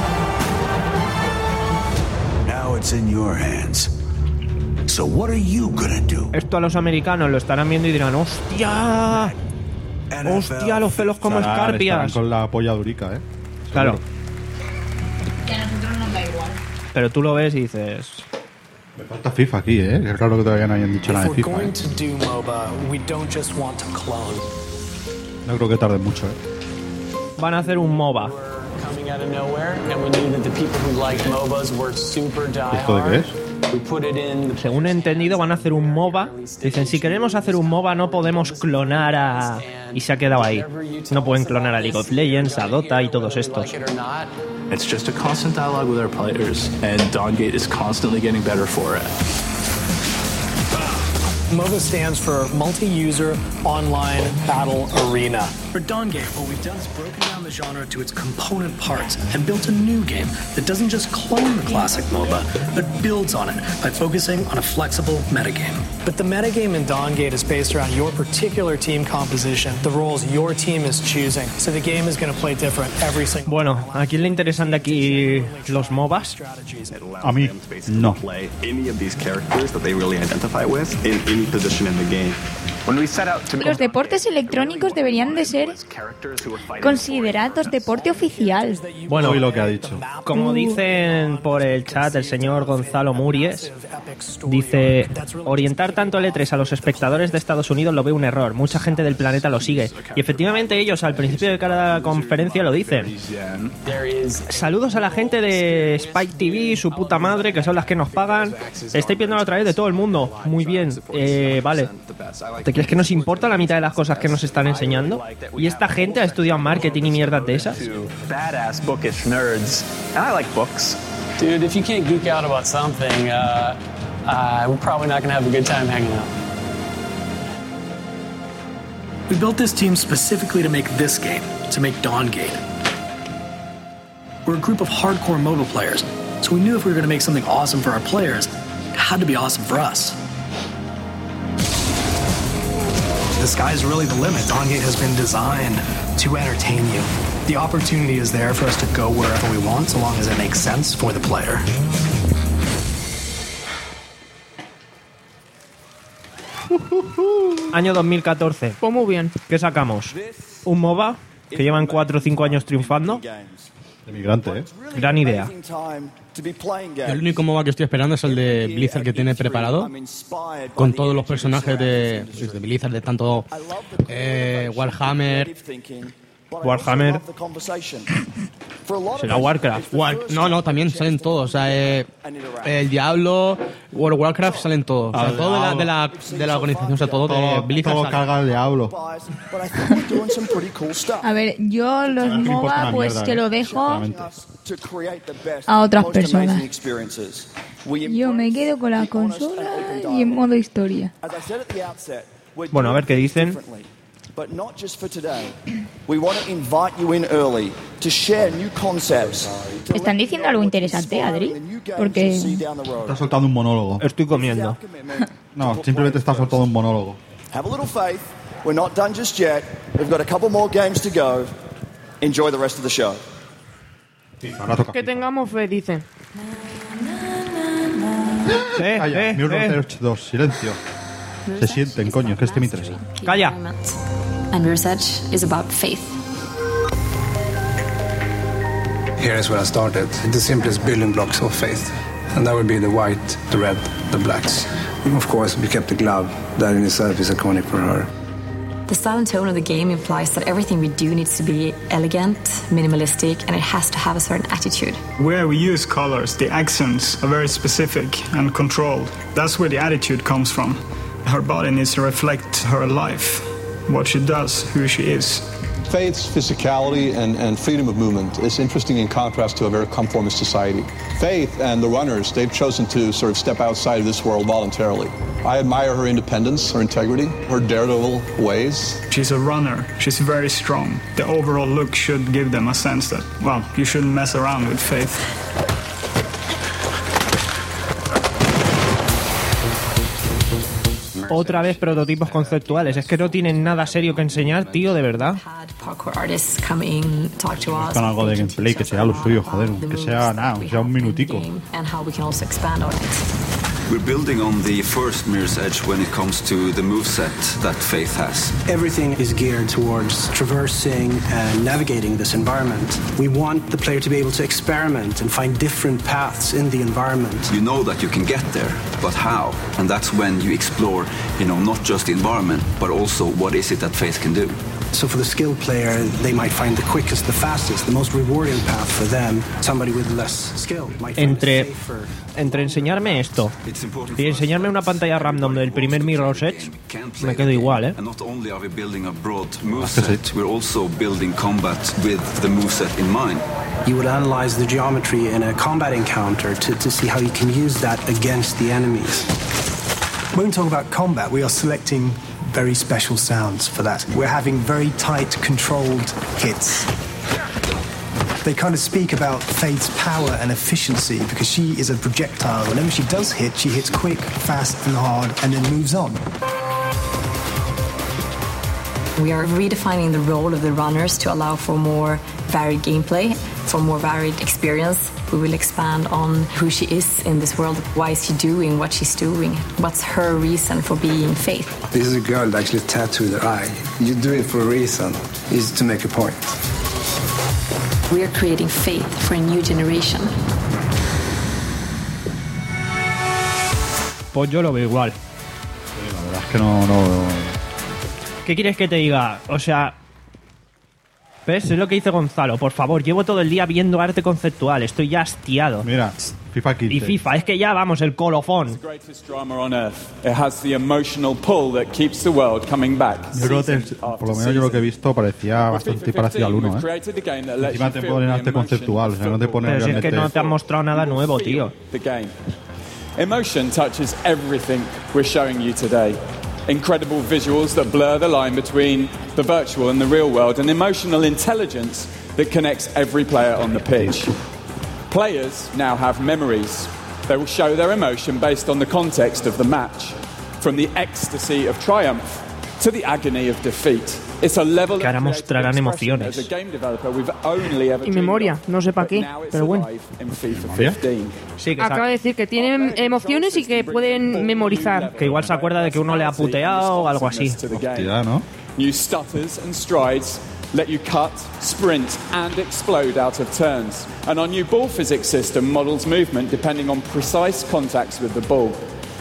Now it's in your hands. So what are you gonna do? Esto a los americanos lo estarán viendo y dirán, ¡hostia! ¡Hostia, los pelos como Estarán- escarpias! estarán con la polla durica, ¿eh? Claro, Que a nosotros nos da igual. pero tú lo ves y dices... Me falta FIFA aquí, ¿eh? Que es raro que todavía no hayan dicho nada If de we're FIFA. going ¿eh? to do MOBA, we don't just want to clone. No creo que tarde mucho, ¿eh? Van a hacer un MOBA. Coming out of nowhere, and we knew that the people who like MOBAs were super ¿Esto de qué diehard. es? We put it in. Según he entendido, van a hacer un MOBA. Dicen, si queremos hacer un MOBA no podemos clonar a... Y se ha quedado ahí. No pueden clonar a League of Legends, a Dota y todos estos. Like it or not. It's just a constant dialogue with our players, and Dawngate is constantly getting better for it. MOBA stands for Multi-User Online Battle Arena. For Dawngate, what we've done is broken down the genre to its component parts and built a new game that doesn't just clone the classic MOBA, but builds on it by focusing on a flexible metagame. But the metagame in Dawngate is based around your particular team composition, the roles your team is choosing. So the game is going to play different every single Bueno, ¿a quién le interesan de aquí los MOBAs? A mí, no. Play any of these characters that they really identify with in any position in the game. When we set out to Los deportes electrónicos deberían de ser considerados deporte oficial. Bueno, Oí lo que ha dicho. como dicen por el chat el señor Gonzalo Muries, dice, orientar tanto el E tres a los espectadores de Estados Unidos lo ve un error. Mucha gente del planeta lo sigue. Y efectivamente ellos al principio de cada conferencia lo dicen. Saludos a la gente de Spike T V, su puta madre, que son las que nos pagan. Estáis viendo a través de todo el mundo. Muy bien, eh, vale. ¿Te crees que nos importa la mitad de las cosas que nos están enseñando? ¿Y esta gente ha estudiado marketing y mierdas de esas? Badass bookish nerds, and I like books. Dude, if you can't geek out about something, uh, uh, we're probably not going to have a good time hanging out. We built this team specifically to make this game, to make Dawngate. We're a group of hardcore MOBA players, so we knew if we were going to make something awesome for our players, it had to be awesome for us. The sky's really the limit. Dawngate has been designed to entertain you. The opportunity is there for us to go wherever we want, so long as it makes sense for the player. Año dos mil catorce. Pues muy bien. ¿Qué sacamos? Un MOBA que llevan cuatro o cinco años triunfando. De migrante, ¿eh? Gran idea. El único MOBA que estoy esperando es el de Blizzard que tiene preparado, con todos los personajes de, pues, de Blizzard, de tanto eh, Warhammer, Warhammer. Será Warcraft. War- no, no, también salen todos. O sea, eh, el Diablo, World of Warcraft, salen todos. O sea, Ah, todo de la, de, la, de la organización, o sea, todo, de Todo, Blizzard. todo sale. carga el Diablo. A ver, yo los me importa MOBA una pues mierda, te eh, lo dejo sinceramente. a otras personas. Yo me quedo con la consola y en modo historia. Bueno, a ver qué dicen. But not just for today. We want to invite you in early to share new concepts. ¿Están diciendo algo interesante, Adri? Porque Está soltando un monólogo. Estoy comiendo. No, simplemente está soltando un monólogo. Have a little faith. We're not done just yet. We've got a couple more games to go. Enjoy the rest of the show. Ahora toca. Que tengamos fe, dice. Eh, Calla, eh, Mirror's eh. Edge dos, silencio. Se sienten, coño, que este me interesa. Calla. And Mirror's Edge is about faith. Here is where I started. The simplest building blocks of faith. And that would be the white, the red, the blacks. And of course, we kept the glove. That in itself is iconic for her. The style and tone of the game implies that everything we do needs to be elegant, minimalistic, and it has to have a certain attitude. Where we use colors, the accents are very specific and controlled. That's where the attitude comes from. Her body needs to reflect her life, what she does, who she is. Faith's physicality and, and freedom of movement is interesting in contrast to a very conformist society. Faith and the runners, they've chosen to sort of step outside of this world voluntarily. I admire her independence, her integrity, her daredevil ways. She's a runner. She's very strong. The overall look should give them a sense that, well, you shouldn't mess around with Faith. Otra vez prototipos conceptuales. Es que no tienen nada serio que enseñar, tío, de verdad. Parkour artists come in, talk to us, Buscan algo de gameplay, que sea lo suyo, joder. Que sea nada, que sea un minutico. and how we can also expand on it. We're building on the first Mirror's Edge when it comes to the moveset that Faith has. Everything is geared towards traversing and navigating this environment. We want the player to be able to experiment and find different paths in the environment. You know that you can get there, but how? And that's when you explore, you know, not just the environment, but also what is it that Faith can do. So for the skilled player, they might find the quickest, the fastest, the most rewarding path for them. Somebody with less skill might find Entre, it safer. entre enseñarme esto y enseñarme una pantalla random del primer Mirror's Edge, me quedo igual, ¿eh? And not only are we building a broad moveset, we're also building combat with the moveset in mind. You would analyze the geometry in a combat encounter to, to see how you can use that against the enemies. When we talk about combat, we are selecting very special sounds for that. We're having very tight, controlled hits. They kind of speak about Faith's power and efficiency because she is a projectile. Whenever she does hit, she hits quick, fast, and hard, and then moves on. We are redefining the role of the runners to allow for more varied gameplay, for more varied experience. We will expand on who she is in this world. Why is she doing what she's doing? What's her reason for being Faith? This is a girl that actually tattooed her eye. You do it for a reason, is to make a point. We are creating faith for a new generation. Pues yo lo veo igual. La verdad es que no, no... ¿Qué quieres que te diga? O sea... ¿Ves? Es lo que dice Gonzalo. Por favor, llevo todo el día viendo arte conceptual. Estoy ya hastiado. Mira, FIFA quince. Y FIFA, es que ya vamos, el colofón. Greatest drama on earth. It has the emotional pull that keeps the world coming back. Yo creo que, por lo menos yo lo que he visto, parecía bastante parecido al uno, ¿eh? Encima te ponen arte conceptual, o sea, no te ponen Pero si es realmente... que no te han mostrado nada nuevo, tío. The game. Emotion touches everything we're showing you today. Incredible visuals that blur the line between the virtual and the real world, and emotional intelligence that connects every player on the pitch. Players now have memories. They will show their emotion based on the context of the match, from the ecstasy of triumph to the agony of defeat. It's a level Que ahora of mostrarán emociones. as a game developer we've only ever Y memoria, no sé para qué, pero bueno. in FIFA fifteen. Sí, que Acaba de decir que tienen emociones y que pueden memorizar. Que igual se acuerda de que uno le ha puteado o algo así. Hostia, ¿no? New stutters and strides let you cut, sprint, and explode out of turns. And our new ball physics system models movement depending on precise contacts with the ball.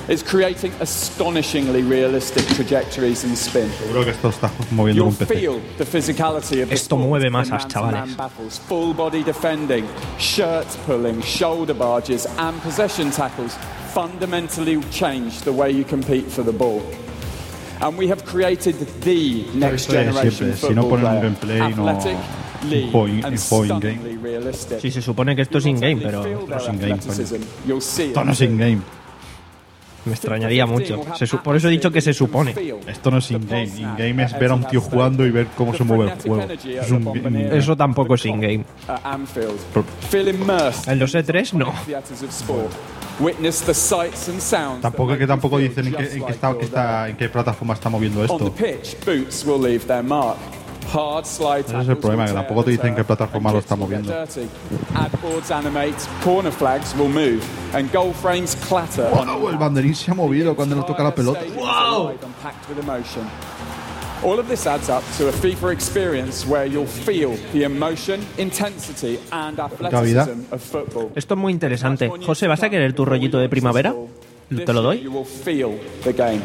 It's creating astonishingly realistic trajectories and spin. Seguro que esto está moviendo You'll un P C. feel the physicality of the Esto sport mueve in masas, man-to-man chavales. battles, full body defending, shirt pulling, shoulder barges, and possession tackles fundamentally change the way you compete for the ball. And we have created the next Esto es generation siempre, si no football ponen un player, gameplay, no- athletic, un lean, juego in- and un juego in-game. stunningly realistic. Sí, se supone que esto es in-game, pero No es in-game, coño. You'll see Esto it. no es in-game. me extrañaría mucho. Se su- por eso he dicho que se supone. Esto no es in-game. In-game es ver a un tío jugando y ver cómo se mueve el juego. Es un, un- Eso tampoco es in-game. At Anfield. Feel immersed En los E tres no. in the theatres of sport. Witness the sights and sounds. Tampoco es que tampoco dicen en qué, en qué está, qué está- en qué plataforma está moviendo On the esto. pitch, boots will leave their mark. Hard slide Ese es el problema, que tampoco te dicen en qué plataforma lo está moviendo. Ad boards animate, corner flags will move, and goal frames clatter. ¡Wow! El banderín se ha movido cuando le toca la pelota. Wow! Packed with emotion. All of this adds up to a FIFA experience where you'll feel the emotion, intensity, and athleticism of football. Esto es muy interesante. José, ¿vas a querer tu rollito de primavera? ¿Te lo doy? You will feel the game.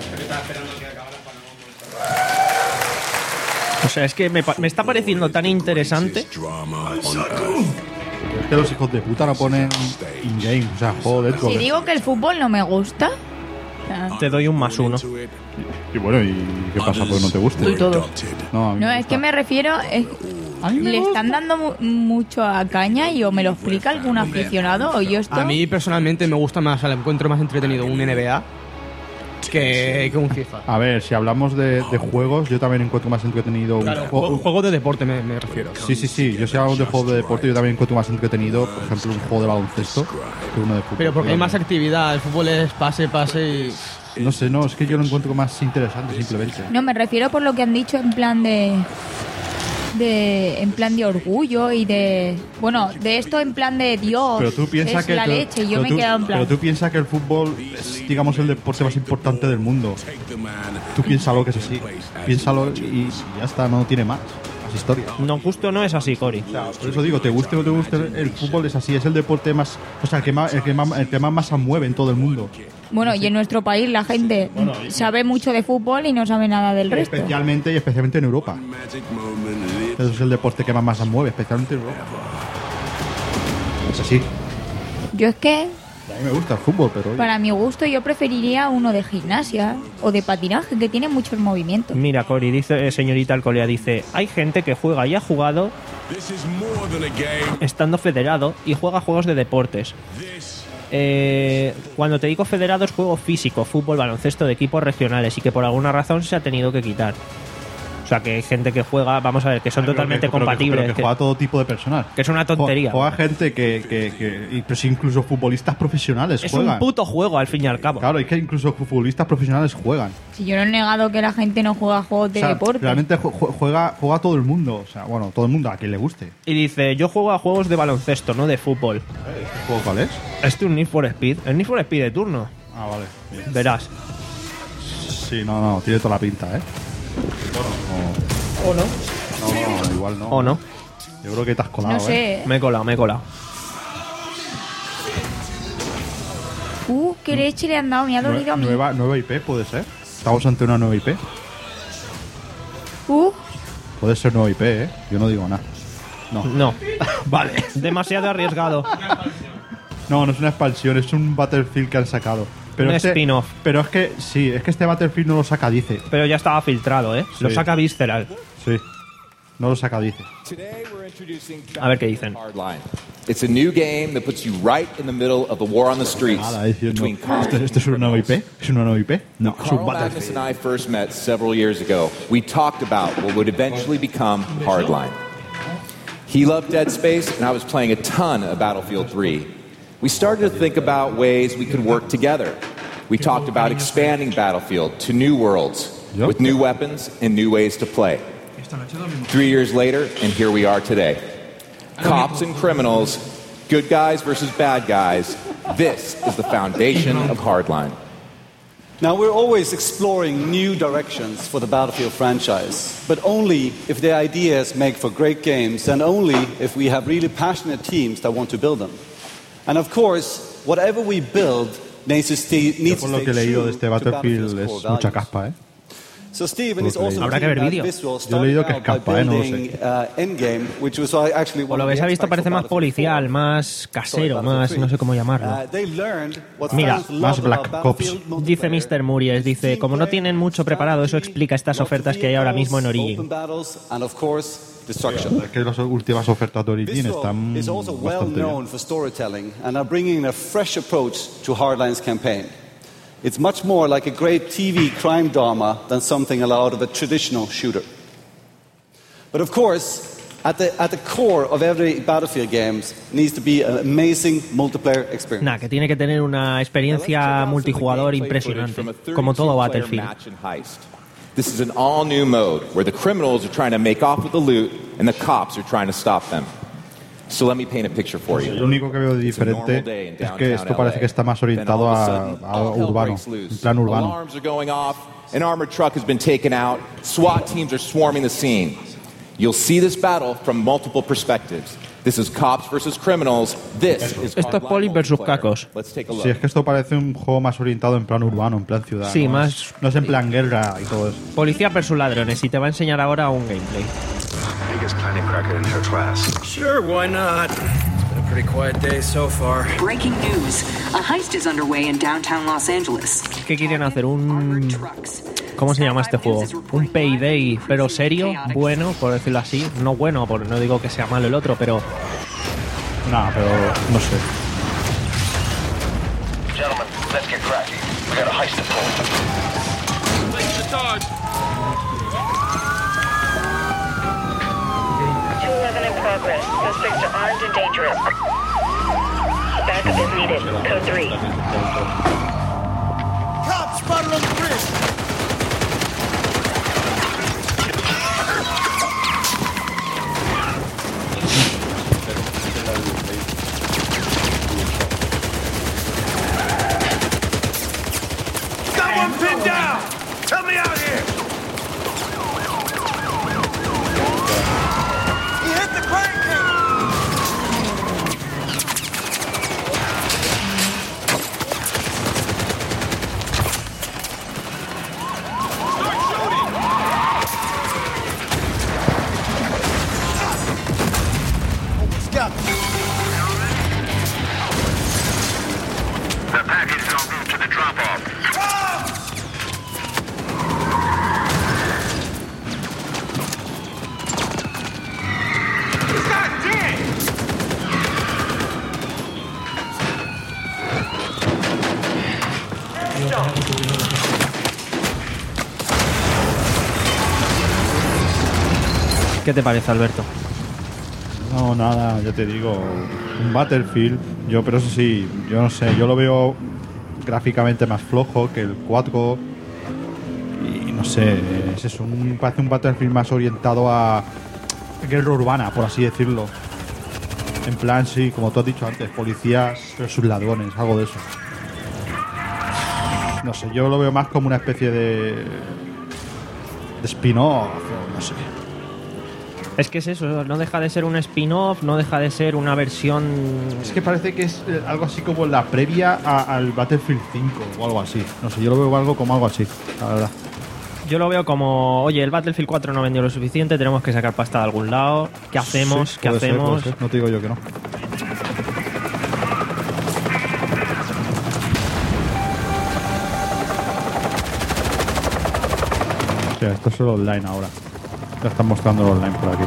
O sea, es que me, pa- me está pareciendo tan interesante. Es que los hijos de puta no ponen in-game. O sea, joder. Si joder. digo que el fútbol no me gusta, ah, Te doy un más uno. Y bueno, ¿y qué pasa? Pues no te guste. Y todo. No, a mí no, me es gusta. que me refiero, es- le están dando mu- mucho a caña y o me lo explica algún aficionado o yo esto... A mí personalmente me gusta más, al encuentro más entretenido un N B A que, que un FIFA. A ver, si hablamos de, de juegos, yo también encuentro más entretenido un Claro, juego. un juego de deporte me, me refiero. Sí, sí, sí. Yo si hablamos de juego de deporte, yo también encuentro más entretenido, por ejemplo, un juego de baloncesto que uno de fútbol. Pero porque hay más actividad, el fútbol es pase, pase y... No sé, no, es que yo lo encuentro más interesante simplemente. No, me refiero por lo que han dicho en plan de... de en plan de orgullo y de... Bueno, de esto en plan de Dios, Pero tú piensas es que la tú- leche. Yo pero me he tú- quedado en plan... Pero tú piensas que el fútbol es, digamos, el deporte más importante del mundo. Tú piénsalo que es así. Piénsalo y ya está, no tiene más. Más historia. No, justo no es así, Cory. Por eso digo, te guste o no te guste, el fútbol es así, es el deporte más, o sea, el que más, el que más, el que más masa mueve en todo el mundo. Bueno, y en nuestro país la gente sabe mucho de fútbol y no sabe nada del resto. Especialmente y especialmente en Europa. Eso es el deporte que más masa mueve, especialmente en Europa. Es así. Yo es que, A mí me gusta el fútbol, pero oye, para mi gusto, yo preferiría uno de gimnasia o de patinaje, que tiene muchos movimientos. Mira, Cory, dice, eh, señorita Alcolea, dice, hay gente que juega y ha jugado estando federado y juega juegos de deportes. Eh, cuando te digo federado es juego físico, fútbol, baloncesto de equipos regionales y que por alguna razón se ha tenido que quitar. O sea, que hay gente que juega, vamos a ver, que son pero totalmente que- pero que- compatibles. pero que que- juega todo tipo de personas. Que es una tontería. Juega, juega gente que, que, que y, pues incluso futbolistas profesionales es juegan. un puto juego, al fin y al cabo. Claro, es que incluso futbolistas profesionales juegan. Si yo no he negado que la gente no juega juegos de O sea, deporte. realmente ju- ju- juega, juega todo el mundo. O sea, bueno, todo el mundo, a quien le guste. Y dice, yo juego a juegos de baloncesto, no de fútbol. ¿Este juego cuál es? Este es un Need for Speed. El Need for Speed de turno. Ah, vale. Bien. Verás. Sí, no, no, tiene toda la pinta, ¿eh? ¿O no? No, no, igual no. ¿O no? Yo creo que te has colado, No sé. ¿eh? Me he colado, me he colado. Uh, qué leche le han dado, me ha dolido a mí. Nueva, nueva I P, puede ser. Estamos ante una nueva I P. Uh, Puede ser nueva I P, ¿eh? Yo no digo nada. No. No. Vale. Demasiado arriesgado. No, no es una expansión, es un Battlefield que han sacado. Pero Un este- spin-off. Pero es que, sí, es que este Battlefield no lo saca Dice. Pero ya estaba filtrado, ¿eh? Lo Sí. saca Visceral. Sí. No lo saca Dice. A ver qué dicen. Hardline. It's a new game that puts you right in the middle of the war on the streets Nada, diciendo, between Carl, ¿Este, ¿Este es una nueva I P? ¿Es una nueva I P? No, es un Carl Magnus Battlefield. and I first met several years ago. We talked about what would eventually become Hardline. He loved Dead Space, and I was playing a ton of Battlefield three. We started to think about ways we could work together. We talked about expanding Battlefield to new worlds with new weapons and new ways to play. Three years later, and here we are today. Cops and criminals, good guys versus bad guys. This is the foundation of Hardline. Now, we're always exploring new directions for the Battlefield franchise, but only if the ideas make for great games and only if we have really passionate teams that want to build them. And of course, whatever we build needs to stay, Yo needs por to lo que he stay leído true de este to Battlefield Battlefield's es core mucha values. caspa, ¿eh? So Steven is Por lo also que Habrá que ver thinking vídeo. about visuals, Yo he leído que es starting out caspa, ¿eh? No lo by sé. building, uh, Endgame, which was actually Por one lo of que the se ha visto aspects parece of más Battlefield policial, four. más casero, Sorry, más Battlefield no sé cómo three. llamarlo. Uh, they learned what Mira, fans love más Black about Ops. Battlefield Dice míster Muries, dice, como no tienen mucho preparado, eso explica estas ofertas que hay ahora mismo en open Origin. battles, and of course, destruction. Es que las últimas ofertas de Origin están is also well bastante bien. known for storytelling and are bringing a fresh approach to Hardline's campaign. It's much more like a great T V crime drama than something out of a traditional shooter. But of course, at the, at the core of every Battlefield game needs to be an amazing multiplayer experience. Nah, que tiene que tener una experiencia multijugador impresionante, como todo Battlefield. This is an all-new mode where the criminals are trying to make off with the loot and the cops are trying to stop them. So let me paint a picture for you. Lo único que veo de diferente es que esto parece que está más orientado a, a urbano, en plan urbano. Alarms are going off, an armored truck has been taken out, SWAT teams are swarming the scene. You'll see this battle from multiple perspectives. This is cops versus criminals. This is Esto es poli versus cacos. Let's take a look. Sí, es que esto parece un juego más orientado en plan urbano, en plan ciudad. Sí, ¿no? más- No es en plan guerra y todo eso. Policía versus ladrones, y te va a enseñar ahora un gameplay. Biggest planet cracker in her class. Sure, why not? It's been a pretty quiet day so far. Breaking news. A heist is underway in downtown Los Angeles. ¿Qué quieren hacer? Un... ¿Cómo se llama este juego? Un Payday, pero serio, bueno, por decirlo así. No bueno, porque no digo que sea malo el otro, pero... No, pero no sé. Gentlemen, let's get cracking. We got a heist to pull. Place the charge. two eleven in progress. Suspects are armed and dangerous. Backup is needed. Code three. Cops spotted on the bridge. Got one pinned down! Help me out here! He hit the crank! Got me. The package is en route to the drop-off. He's not dead! ¿Qué te parece, Alberto? No, nada, ya te digo, un Battlefield, yo, pero eso sí, yo no sé, yo lo veo gráficamente más flojo que el cuatro y no sé, es eso, un, parece un Battlefield más orientado a guerra urbana, por así decirlo. En plan, sí, como tú has dicho antes, policías versus ladrones, algo de eso. No sé, yo lo veo más como una especie de, de spin-off, o no sé. Es que es eso, no deja de ser un spin-off, no deja de ser una versión... Es que parece que es eh, algo así como la previa a- al Battlefield cinco o algo así. No sé, yo lo veo algo como algo así, la verdad. Yo lo veo como, oye, el Battlefield cuatro no vendió lo suficiente, tenemos que sacar pasta de algún lado. ¿Qué hacemos? Sí, ¿Qué puede ser, hacemos? puede ser. No te digo yo que no. O sea, esto es el online ahora. Ya están mostrando el online por aquí.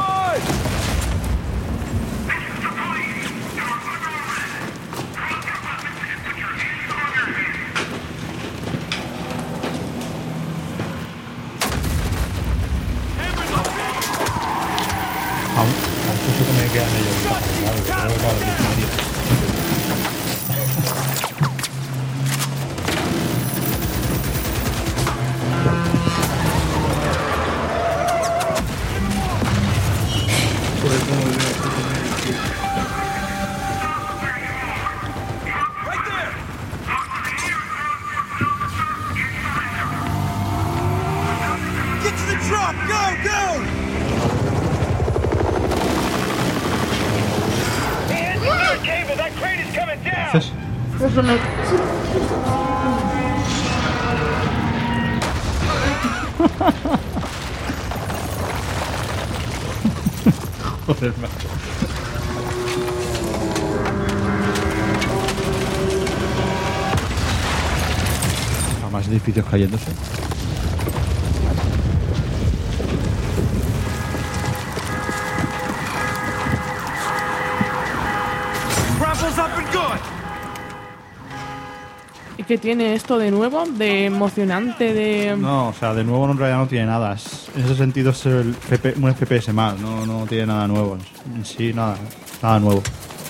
Aún, aún eso que me queda medio claro, claro, claro, claro. Get to the truck! Go, go! Hands, we're cable, that Eso no... Joder, macho. A más edificios cayéndose. Grapple's up and good. ¿Y qué tiene esto de nuevo? De emocionante, de... No, o sea, de nuevo en realidad no tiene nada. Es- en ese sentido es el F P un F P S más, no, no tiene nada nuevo. En sí, nada, nada nuevo.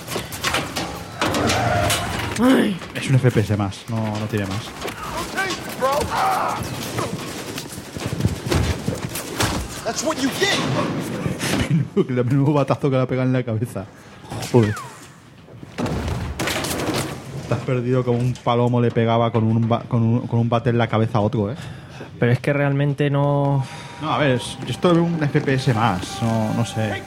Ay. Es un F P S más, no, no tiene más. That's what you get. El menudo batazo que le ha pegado en la cabeza. Joder. Estás perdido como un palomo le pegaba con un, ba- con un, con un bate en la cabeza a otro, ¿eh? Pero es que realmente no... No, a ver, es- yo esto veo un F P S más, no, no sé.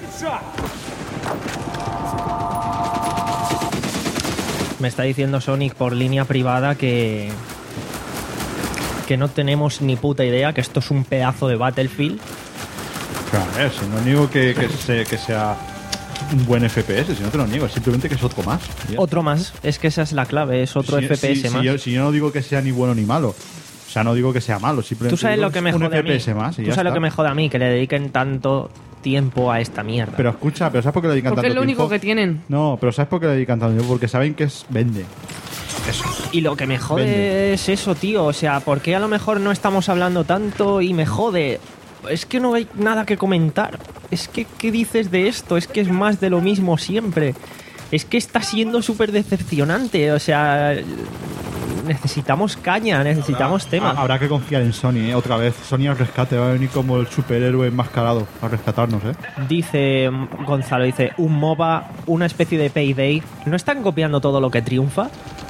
Me está diciendo Sonic por línea privada que... que no tenemos ni puta idea, que esto es un pedazo de Battlefield. Pero a ver, si no niego que, que, se- que sea un buen F P S, si no te lo niego, simplemente que es otro más. Ya. Otro más, es que esa es la clave, es otro Si- F P S si- si más. yo, si yo no digo que sea ni bueno ni malo. O sea, no digo que sea malo, simplemente Tú sabes digo lo que me es un jode a F mí. P S más y Tú ya sabes lo está. que me jode a mí, que le dediquen tanto tiempo a esta mierda. Pero escucha, pero ¿sabes por qué le dedican Porque es tanto lo único tiempo? que tienen. No, pero ¿sabes por qué le dedican tanto tiempo? Porque saben que es vende. Eso. Y lo que me jode Vende. es eso, tío. O sea, ¿por qué a lo mejor no estamos hablando tanto y me jode? Es que no hay nada que comentar. Es que, ¿qué dices de esto? Es que es más de lo mismo siempre. Es que está siendo súper decepcionante. O sea, necesitamos caña, necesitamos tema. Ha- Habrá que confiar en Sony, ¿eh? Otra vez. Sony al rescate, va a venir como el superhéroe enmascarado a rescatarnos, ¿eh? Dice mm, Gonzalo, dice, un MOBA, una especie de Payday. ¿No están copiando todo lo que triunfa?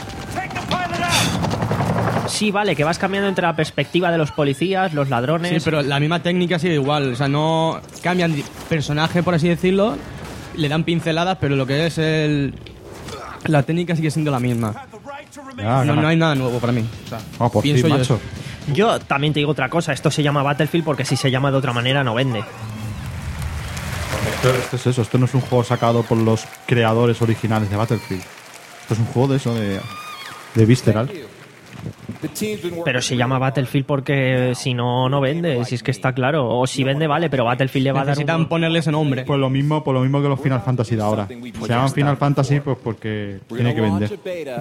Sí, vale, que vas cambiando entre la perspectiva de los policías, los ladrones... Sí, pero la misma técnica sigue igual. O sea, no cambian de personaje, por así decirlo. Le dan pinceladas, pero lo que es el... La técnica sigue siendo la misma. Ya, No, ya. no hay nada nuevo para mí. O sea, Ah, por pienso fin, yo macho. eso. Yo también te digo otra cosa, esto se llama Battlefield porque si se llama de otra manera no vende. Esto, esto es eso, esto no es un juego sacado por los creadores originales de Battlefield. Esto es un juego de eso, de, de Visceral. Pero se llama Battlefield porque si no, no vende, si es que está claro. O si vende, vale, pero Battlefield le va a dar Necesitan un... ponerle ese nombre. Pues lo mismo, por lo mismo que los Final Fantasy de ahora. Se llaman Final Fantasy pues porque tiene que vender.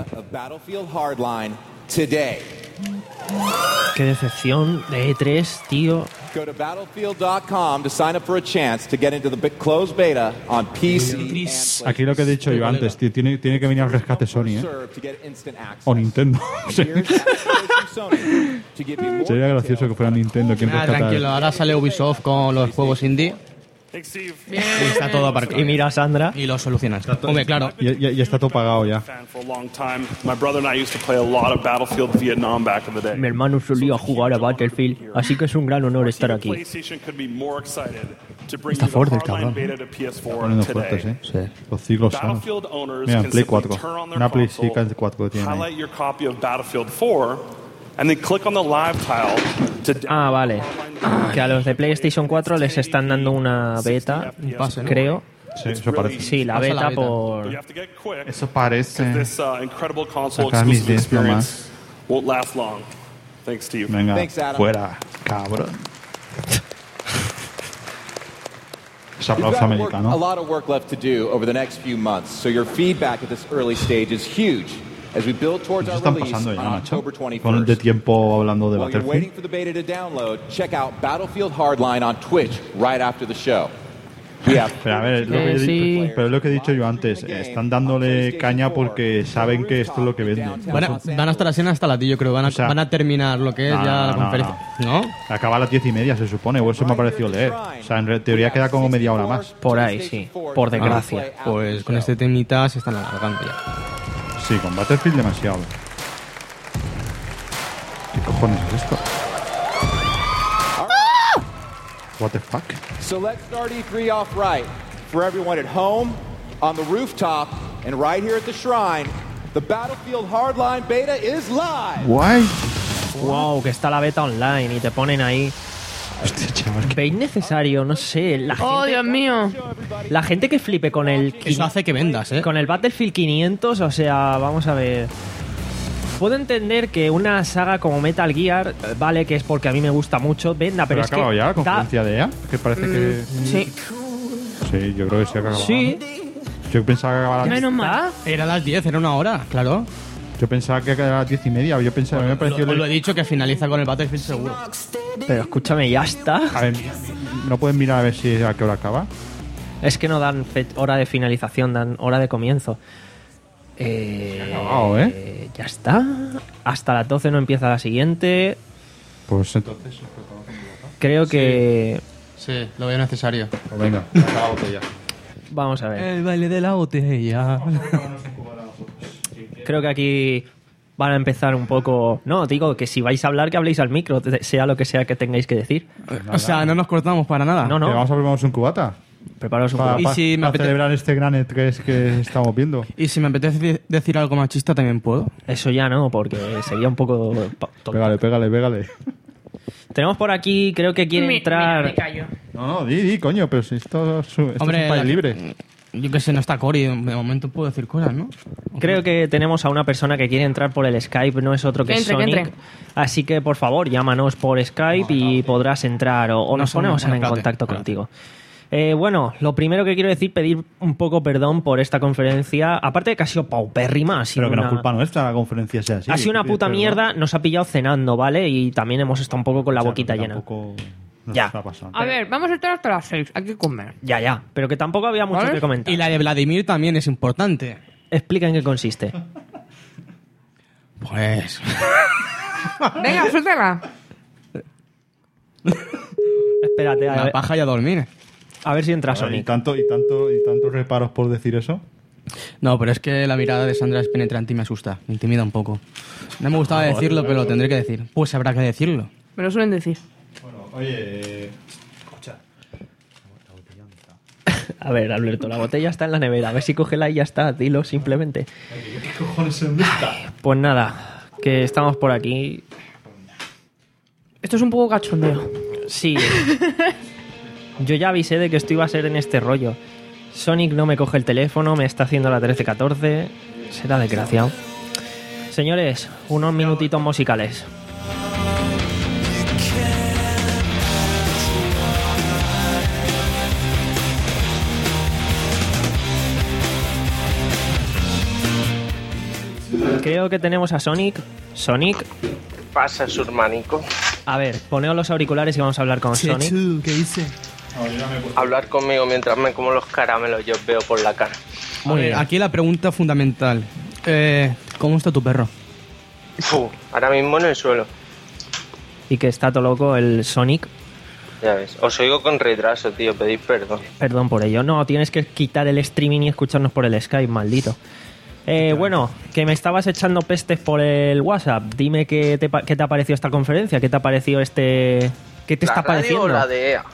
Qué decepción de E tres, tío. Go to battlefield dot com to sign up for a chance to get into the big closed beta on P C and Aquí lo que he dicho yo antes, tío, tiene, tiene que venir al rescate Sony, ¿eh? serve to get instant access. O Nintendo. Here's Activision Sony to give you more Sería gracioso que fuera Nintendo quien Ah, rescatara. tranquilo, ahora sale Ubisoft con los juegos indie. Y está todo aparcado. Y mira a Sandra. Y lo solucionas. Hombre, claro. Y, y- y está todo pagado ya. For a long time. My brother and I used to play a lot of Battlefield Vietnam back in the day. Mi hermano solía jugar a Battlefield, así que es un gran honor estar aquí. PlayStation could be more excited to bring Está you the fuerte el hardline cabrón. beta to P S Está four poniendo today. fuertes, ¿eh? Los ciclos sanos. Battlefield owners Mira, en can Play simply cuatro. turn on their Una Play sí, console, cuatro tiene ahí. highlight your copy of Battlefield four, and then click on the live tile to Ah, vale. Que a los de PlayStation cuatro les están dando una beta, pase, ¿no? creo. Sí, eso parece. Sí, la Pasa la beta beta. por... you have to get quick. Eso parece. This uh, incredible console Sacar mis exclusive diez nomás. experience won't last long. Thanks, Steve. Venga, Thanks, Adam. fuera, cabrón. Es You've aplauso got work, a americano. lot of work left to do over the next few months, so your feedback at this early stage is huge as we build towards ¿Qué our están release pasando on ya, macho? October Con el de twenty-first. tiempo hablando de While you're waiting Battlefield. for the beta to download, check out Battlefield Hardline on Twitch right after the show. We have Pero a ver, lo que Eh, he sí. dicho, pero es lo que he dicho yo antes, están dándole caña porque saben que esto es lo que vende. Van a, van a estar así hasta las diez, yo creo. Van a, O sea, van a terminar lo que es no, ya no, la no, conferencia. ¿No? Acaba a las diez y media, se supone, o eso me ha parecido leer. O sea, en re- teoría queda como media hora más. Por ahí, sí. Por desgracia. Ah, pues con este temita se están alargando ya. Sí, con Battlefield demasiado. ¿Qué cojones es esto? What the fuck? So let's start E three off right. For everyone at home, on the rooftop, and right here at the shrine, The Battlefield Hardline beta is live. Guay. Wow, que está la beta online y te ponen ahí. Hostia, chaval. ¿Veis necesario? No sé. La ¡Oh, gente, Dios mío! la gente que flipe con el. Eso hace que vendas, ¿eh? Con el Battlefield quinientos, o sea, vamos a ver. Puedo entender que una saga como Metal Gear, eh, vale, que es porque a mí me gusta mucho, venda, pero, ¿Pero ha es que. acabado ya la da- conferencia de E A? Que parece que... Sí. Sí, yo creo que sí ha acabado. Sí. Yo pensaba que acababa a las... Menos mal. Era a las diez, era una hora, claro. Yo pensaba que era a las diez y media. Yo pensaba, a mí me pareció... Lo, lo he dicho que finaliza con el Battlefield seguro. Pero escúchame, ya está. A ver, ¿no pueden mirar a ver si a qué hora acaba? Es que no dan fe- hora de finalización, dan hora de comienzo. Eh, Se ha acabado, ¿eh? Ya está. Hasta las doce no empieza la siguiente. Pues entonces... Creo que... Sí, lo veo necesario. Pues venga, saca la botella. Vamos a ver. El baile de la botella. Creo que aquí van a empezar un poco... No, digo que si vais a hablar, que habléis al micro, sea lo que sea que tengáis que decir. O sea, no nos cortamos para nada. No, ¿Que no. vamos a prepararnos un cubata? Preparaos un Para, poco. Y si me apetece- celebrar este granet que, es, que estamos viendo. Y si me apetece decir algo machista, también puedo. Eso ya no, porque sería un poco... pa- tonto. Pégale, pégale, pégale. Tenemos por aquí, creo que quiere Mi- entrar... mira, me callo. No, no, di, di, coño, pero si esto, es un- esto Hombre, es un país la- libre. Yo que sé, no está Cory. De momento puedo decir cosas, ¿no? Creo que tenemos a una persona que quiere entrar por el Skype, no es otro que, Que entre, que Sonic. entre. Así que, por favor, llámanos por Skype y podrás entrar o, o No nos somos- ponemos bueno, en espérate, contacto espérate. contigo. Eh, bueno, lo primero que quiero decir, pedir un poco perdón por esta conferencia. Aparte de que ha sido paupérrima, ha sido Pero que no una, es culpa nuestra la conferencia sea así. ha sido una Tú pides puta perdón. mierda, nos ha pillado cenando, ¿vale? Y también hemos estado un poco con la O sea, boquita llena. tampoco nos Ya. ha pasado. A ver, vamos a estar hasta las seis. Hay que comer. Ya, ya, pero que tampoco había mucho ¿Vale? que comentar. Y la de Vladimir también es importante. Explica en qué consiste. Pues... Venga, suéltala. Espérate, a La ver, paja y a dormir. a ver si entra A ver, y Sonic. tanto y tanto y tantos reparos por decir eso. No, pero es que la mirada de Sandra es penetrante y me asusta. Me intimida un poco. No me gustaba decirlo, pero lo tendré que decir. Pues habrá que decirlo. Me lo suelen decir. Bueno, oye, escucha. A ver, Alberto, la botella está en la nevera. A ver si cógela y ya está. Dilo simplemente. ¿qué cojones dónde está? Pues nada, que estamos por aquí. Esto es un poco cachondeo. Sí. Yo ya avisé de que esto iba a ser en este rollo. Sonic no me coge el teléfono, me está haciendo la trece catorce. Será desgraciado. Señores, unos minutitos musicales. Creo que tenemos a Sonic. Sonic, Pasa, surmanico. a ver, poneos los auriculares y vamos a hablar con Sonic. ¿Qué dice? Hablar conmigo mientras me como los caramelos yo os veo por la cara. Muy bien. Aquí la pregunta fundamental. Eh, ¿Cómo está tu perro? Fu, ahora mismo en el suelo. Y que está todo loco el Sonic. Ya ves. Os oigo con retraso, tío. Pedid perdón. Perdón por ello. No, tienes que quitar el streaming y escucharnos por el Skype, maldito. Eh, bueno, que me estabas echando pestes por el WhatsApp. Dime qué te, pa- qué te ha parecido esta conferencia, qué te ha parecido este... ¿Qué te ¿La está radio pareciendo? o la de E A?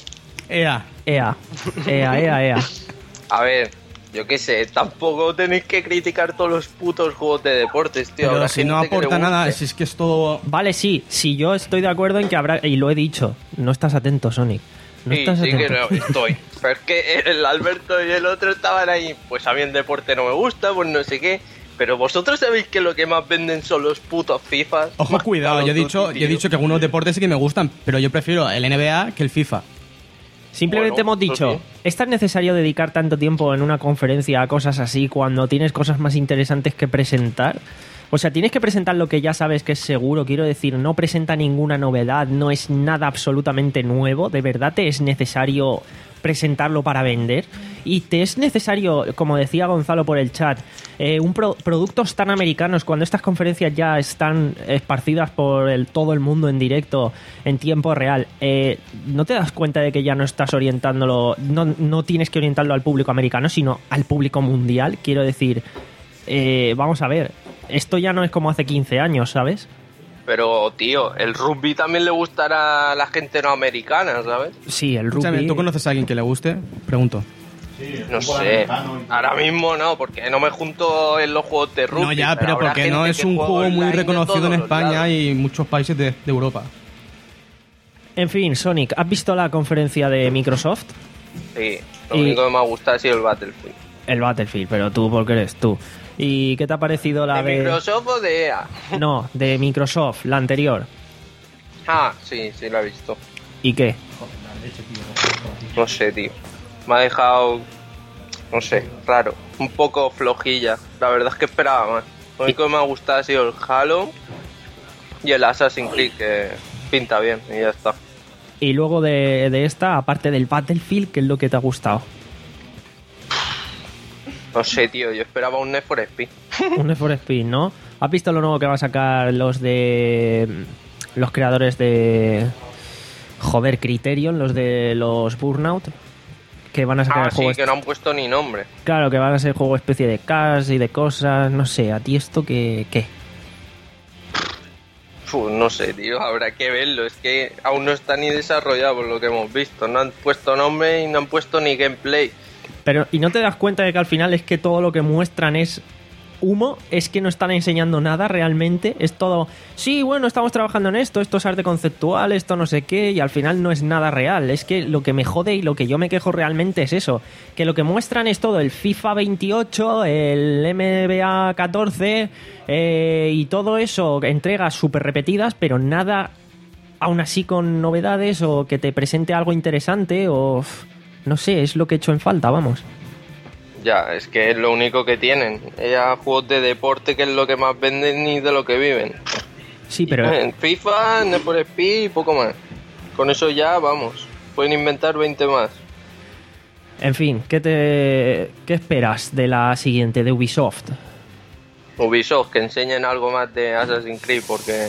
E A. E A. E A, E A, E A. A ver, yo qué sé. Tampoco tenéis que criticar todos los putos juegos de deportes, tío. Pero Habrá si no gente que le aporta nada, guste. si es que es todo... Vale, sí, sí, yo estoy de acuerdo en que habrá... Y lo he dicho, no estás atento, Sonic. No Sí, estás sí que atento. no estoy. Pero es que el Alberto y el otro estaban ahí. Pues a mí el deporte no me gusta, pues no sé qué. Pero vosotros sabéis que lo que más venden son los putos FIFA. Ojo, cuidado, yo he dicho, yo he dicho que algunos deportes sí que me gustan, pero yo prefiero el N B A que el FIFA. Simplemente Bueno, hemos dicho, pues ¿es tan necesario dedicar tanto tiempo en una conferencia a cosas así cuando tienes cosas más interesantes que presentar? O sea, tienes que presentar lo que ya sabes que es seguro, quiero decir, no presenta ninguna novedad, no es nada absolutamente nuevo, ¿de verdad te es necesario presentarlo para vender? Y te es necesario, como decía Gonzalo por el chat, eh, un pro- productos tan americanos cuando estas conferencias ya están esparcidas por el, todo el mundo en directo, en tiempo real. Eh, ¿No te das cuenta de que ya no estás orientándolo, no, no tienes que orientarlo al público americano, sino al público mundial? Quiero decir, eh, vamos a ver, esto ya no es como hace quince años, ¿sabes? Pero, tío, el rugby también le gustará a la gente no americana, ¿sabes? Sí, el Escúchame, rugby... ¿tú conoces a alguien que le guste? Pregunto. No sé, ahora mismo no, porque no me junto en los juegos de rugby. No, ya, pero habrá porque gente no es que un juega juego muy online de reconocido todos en los España lados. y muchos países de, de Europa. En fin, Sonic, ¿has visto la conferencia de Microsoft? Sí, lo Y- único que me ha gustado ha sido el Battlefield. El Battlefield, pero tú, porque eres tú. ¿Y qué te ha parecido la ¿De de...? Microsoft o de E A? No, de Microsoft, la anterior. Ah, sí, sí la he visto. ¿Y qué? No sé, tío. Me ha dejado, no sé, raro. Un poco flojilla. La verdad es que esperaba más. Lo único que me ha gustado ha sido el Halo y el Assassin's Creed, que pinta bien y ya está. Y luego de, de esta, aparte del Battlefield, ¿qué es lo que te ha gustado? No sé, tío, yo esperaba un Need for Speed. Un Need for Speed, ¿no? ¿Has visto lo nuevo que va a sacar los de... los creadores de... Joder, Criterion, los de los Burnout? Que van a sacar Ah, el juego... sí, que no han puesto ni nombre. Claro, que van a ser juego especie de cars y de cosas, no sé, ¿a ti esto qué? qué? Uf, no sé, tío, habrá que verlo. Es que aún no está ni desarrollado por lo que hemos visto. No han puesto nombre y no han puesto ni gameplay. Pero, ¿y no te das cuenta de que al final es que todo lo que muestran es humo? Es que no están enseñando nada realmente. Es todo, sí, bueno, estamos trabajando en esto, esto es arte conceptual, esto no sé qué, y al final no es nada real. Es que lo que me jode y lo que yo me quejo realmente es eso, que lo que muestran es todo el FIFA veintiocho, el N B A catorce eh, y todo eso, entregas súper repetidas, pero nada aún así con novedades o que te presente algo interesante o... No sé, es lo que he hecho en falta, vamos. Ya, es que es lo único que tienen. Ella juegos de deporte, que es lo que más venden y de lo que viven. Sí, pero... En FIFA, Need for Speed y poco más. Con eso ya, vamos, pueden inventar veinte más. En fin, ¿qué te qué esperas de la siguiente, de Ubisoft? Ubisoft, que enseñen algo más de Assassin's Creed, porque...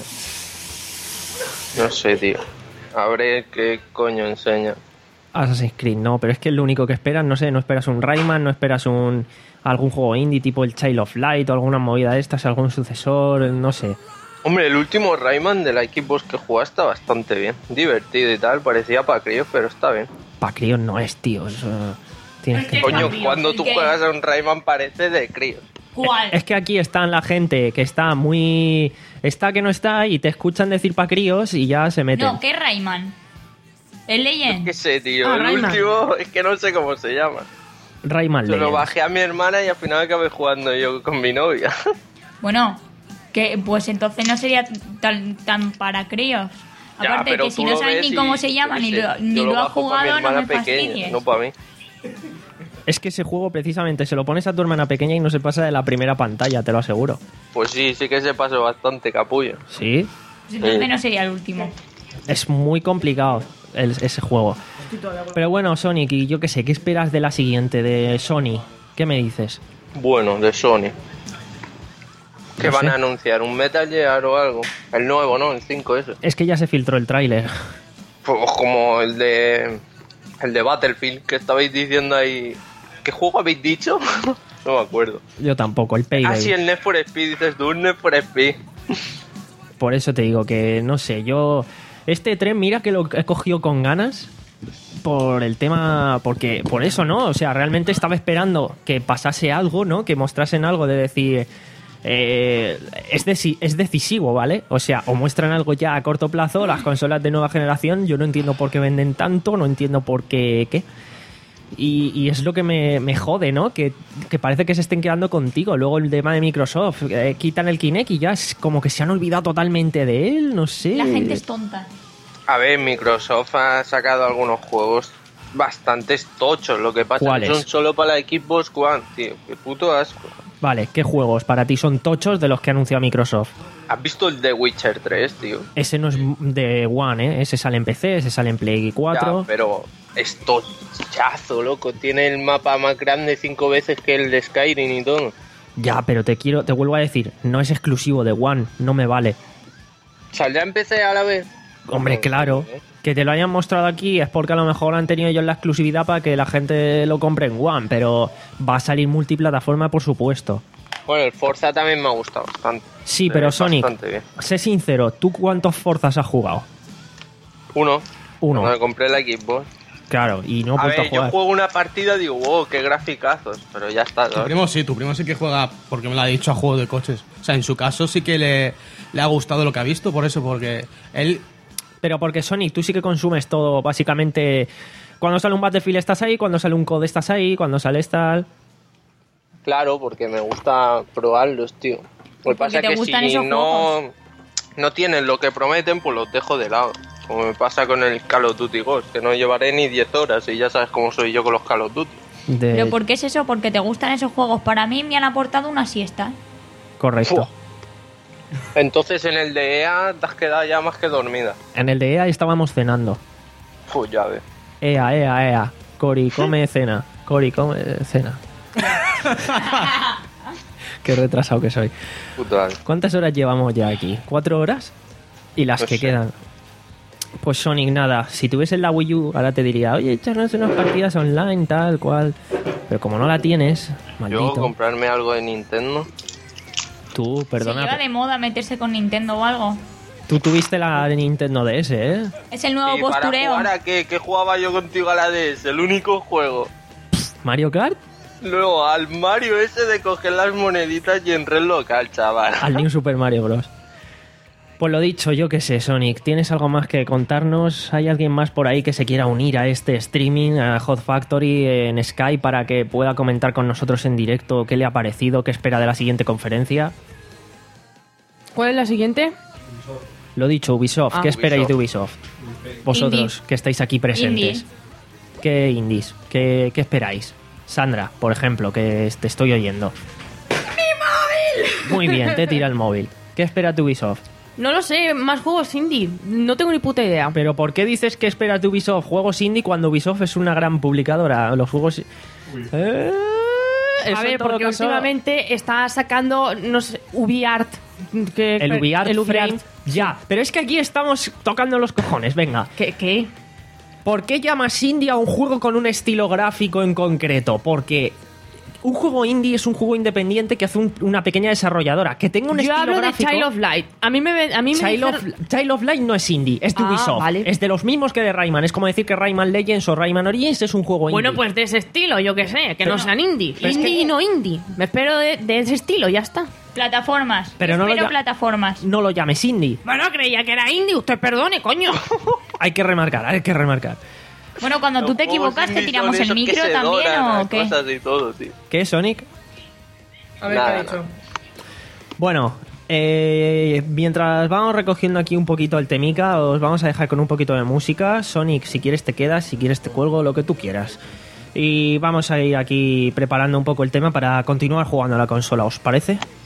No sé, tío. A ver qué coño enseña. Assassin's Creed, no, pero es que es lo único que esperas, no sé, no esperas un Rayman, no esperas un algún juego indie tipo el Child of Light o alguna movida de estas, algún sucesor, no sé. Hombre, el último Rayman de la Xbox que jugué está bastante bien. Divertido y tal, parecía para críos, pero está bien. Pa' críos no es, tío, eso... Tienes que... Coño, cuando tú juegas a un Rayman parece de críos. ¿Cuál? Es que aquí están la gente que está muy... Está que no está y te escuchan decir pa' críos y ya se meten. No, ¿qué Rayman? ¿El Legend? ¿Qué sé, tío? Ah, el Rayman. último es que no sé cómo se llama. Rayman Se lo Legends. bajé a mi hermana y al final acabé jugando yo con mi novia. Bueno, que pues entonces no sería tan, tan para críos. Ya, Aparte de pero que si tú no lo sabes ves ni y- cómo se llama, yo ni qué lo, sé, ni yo lo ha bajo pa' mi jugado, no hermana me pequeña, fastidies. no para mí. Es que ese juego precisamente se lo pones a tu hermana pequeña y no se pasa de la primera pantalla, te lo aseguro. Pues sí, sí que se pasó bastante capullo. ¿Sí? Pues entonces no sería el último. Es muy complicado el- ese juego. Pero bueno, Sonic, y yo qué sé, ¿qué esperas de la siguiente, de Sony? ¿Qué me dices? Bueno, de Sony. ¿Qué No van sé. a anunciar? ¿Un Metal Gear o algo? El nuevo, ¿no? El cinco ese. Es que ya se filtró el tráiler. Pues como el de... El de Battlefield, que estabais diciendo ahí... ¿Qué juego habéis dicho? No me acuerdo. Yo tampoco, el Payday. Ah, sí, el Need for Speed, dices tú, un Need for Speed. Por eso te digo que, no sé, yo... Este tren, mira que lo he cogido con ganas por el tema... Porque, por eso, ¿no? O sea, realmente estaba esperando que pasase algo, ¿no? Que mostrasen algo de decir... eh, es, deci- es decisivo, ¿vale? O sea, o muestran algo ya a corto plazo, las consolas de nueva generación, yo no entiendo por qué venden tanto, no entiendo por qué... ¿qué? Y, y es lo que me, me jode, ¿no? Que, que parece que se estén quedando contigo. Luego el tema de Microsoft, eh, quitan el Kinect y ya es como que se han olvidado totalmente de él, no sé. La gente es tonta. A ver, Microsoft ha sacado algunos juegos bastante tochos. Lo que pasa es ¿Cuáles? que son solo para la Xbox One, tío. Qué puto asco. Vale, ¿qué juegos para ti son tochos de los que ha anunciado Microsoft? ¿Has visto el de Witcher tres, tío? Ese no es de One, ¿eh? Ese sale en P C, ese sale en Play cuatro. Ya, pero es tochazo, loco. Tiene el mapa más grande cinco veces que el de Skyrim y todo. Ya, pero te quiero, te vuelvo a decir, no es exclusivo de One, no me vale. ¿Saldrá en P C a la vez? Hombre, claro. Que te lo hayan mostrado aquí es porque a lo mejor han tenido ellos la exclusividad para que la gente lo compre en One, pero va a salir multiplataforma, por supuesto. Bueno, el Forza también me ha gustado bastante. Sí, Se pero ve Sonic, bastante bien. sé sincero, ¿tú cuántos Forzas has jugado? Uno. Uno. Cuando me compré la Xbox. Claro, y no he A vuelto ver, a jugar. yo juego una partida y digo, wow, qué graficazos, pero ya está. Tu ¿sabes? primo sí, tu primo sí que juega, porque me lo ha dicho, a juegos de coches. O sea, en su caso sí que le, le ha gustado lo que ha visto, por eso, porque él... Pero porque Sonic, tú sí que consumes todo, básicamente. Cuando sale un Battlefield estás ahí, cuando sale un C O D estás ahí, cuando sales tal... Claro, porque me gusta probarlos, tío. Lo que pasa te es que gustan si esos no, juegos. no tienen lo que prometen, pues los dejo de lado. Como me pasa con el Call of Duty Ghost, que no llevaré ni diez horas y ya sabes cómo soy yo con los Call of Duty. De... ¿Pero por qué es eso? Porque te gustan esos juegos. Para mí me han aportado una siesta. Correcto. Entonces en el de E A te has quedado ya más que dormida. En el de E A estábamos cenando. Pues ya ves. E A, E A, E A. Cori, come cena. Cori, come cena. Qué retrasado que soy. Puta. ¿Cuántas horas llevamos ya aquí? ¿Cuatro horas? Y las No que sé. quedan. Pues Sonic, nada. Si tuviese la Wii U, ahora te diría, oye, échanos unas partidas online, tal cual. Pero como no la tienes, Yo maldito. comprarme algo de Nintendo. Tú, Se perdona. lleva de moda meterse con Nintendo o algo. Tú tuviste la de Nintendo D S, ¿eh? Es el nuevo ¿Y para postureo. jugar a qué? ¿Qué jugaba yo contigo a la D S? El único juego. ¿Mario Kart? Luego al Mario ese de coger las moneditas y en red local, chaval. Al New Super Mario Bros. Pues lo dicho, yo qué sé, Sonic, ¿tienes algo más que contarnos? ¿Hay alguien más por ahí que se quiera unir a este streaming, a Hot Factory en Skype, para que pueda comentar con nosotros en directo qué le ha parecido, qué espera de la siguiente conferencia? ¿Cuál es la siguiente? Lo dicho, Ubisoft, Ah. ¿qué esperáis de Ubisoft. Ubisoft? Vosotros, Indies. que estáis aquí presentes. Indies. ¿Qué indies? ¿Qué, qué esperáis? Sandra, por ejemplo, que te estoy oyendo. ¡Mi móvil! Muy bien, te tira el móvil. ¿Qué espera tu Ubisoft? No lo sé, más juegos indie. No tengo ni puta idea. Pero ¿por qué dices que espera tu Ubisoft juegos indie cuando Ubisoft es una gran publicadora? Los juegos... Eh, eso A ver, en todo porque caso- últimamente está sacando, no sé, UbiArt. Que, El UbiArt el UbiArt. Frame, ya. Pero es que aquí estamos tocando los cojones, venga. ¿Qué? ¿Qué? ¿Por qué llamas indie a un juego con un estilo gráfico en concreto? Porque un juego indie es un juego independiente que hace un- una pequeña desarrolladora. Que tenga un Yo estilo hablo gráfico... de Child of Light. A mí me, a mí me Child of, dijeron- Child of Light no es indie, es de Ah, Ubisoft. vale. Es de los mismos que de Rayman. Es como decir que Rayman Legends o Rayman Origins es un juego indie. Bueno, pues de ese estilo, yo qué sé, que Pero- no sean indie. pero es Indie que- y no indie. Me espero de, de ese estilo, ya está. Plataformas. Pero no lo Espero ya- plataformas. No lo llames indie. Bueno, creía que era indie, usted perdone, coño. Hay que remarcar, hay que remarcar. Bueno, cuando tú te equivocas, ¿te tiramos el micro también o qué? Cosas y todo, tío. ¿Qué, Sonic? A ver Nada, qué ha dicho. Bueno, eh, mientras vamos recogiendo aquí un poquito el temica, os vamos a dejar con un poquito de música. Sonic, si quieres te quedas, si quieres te cuelgo, lo que tú quieras. Y vamos a ir aquí preparando un poco el tema para continuar jugando a la consola, ¿os parece?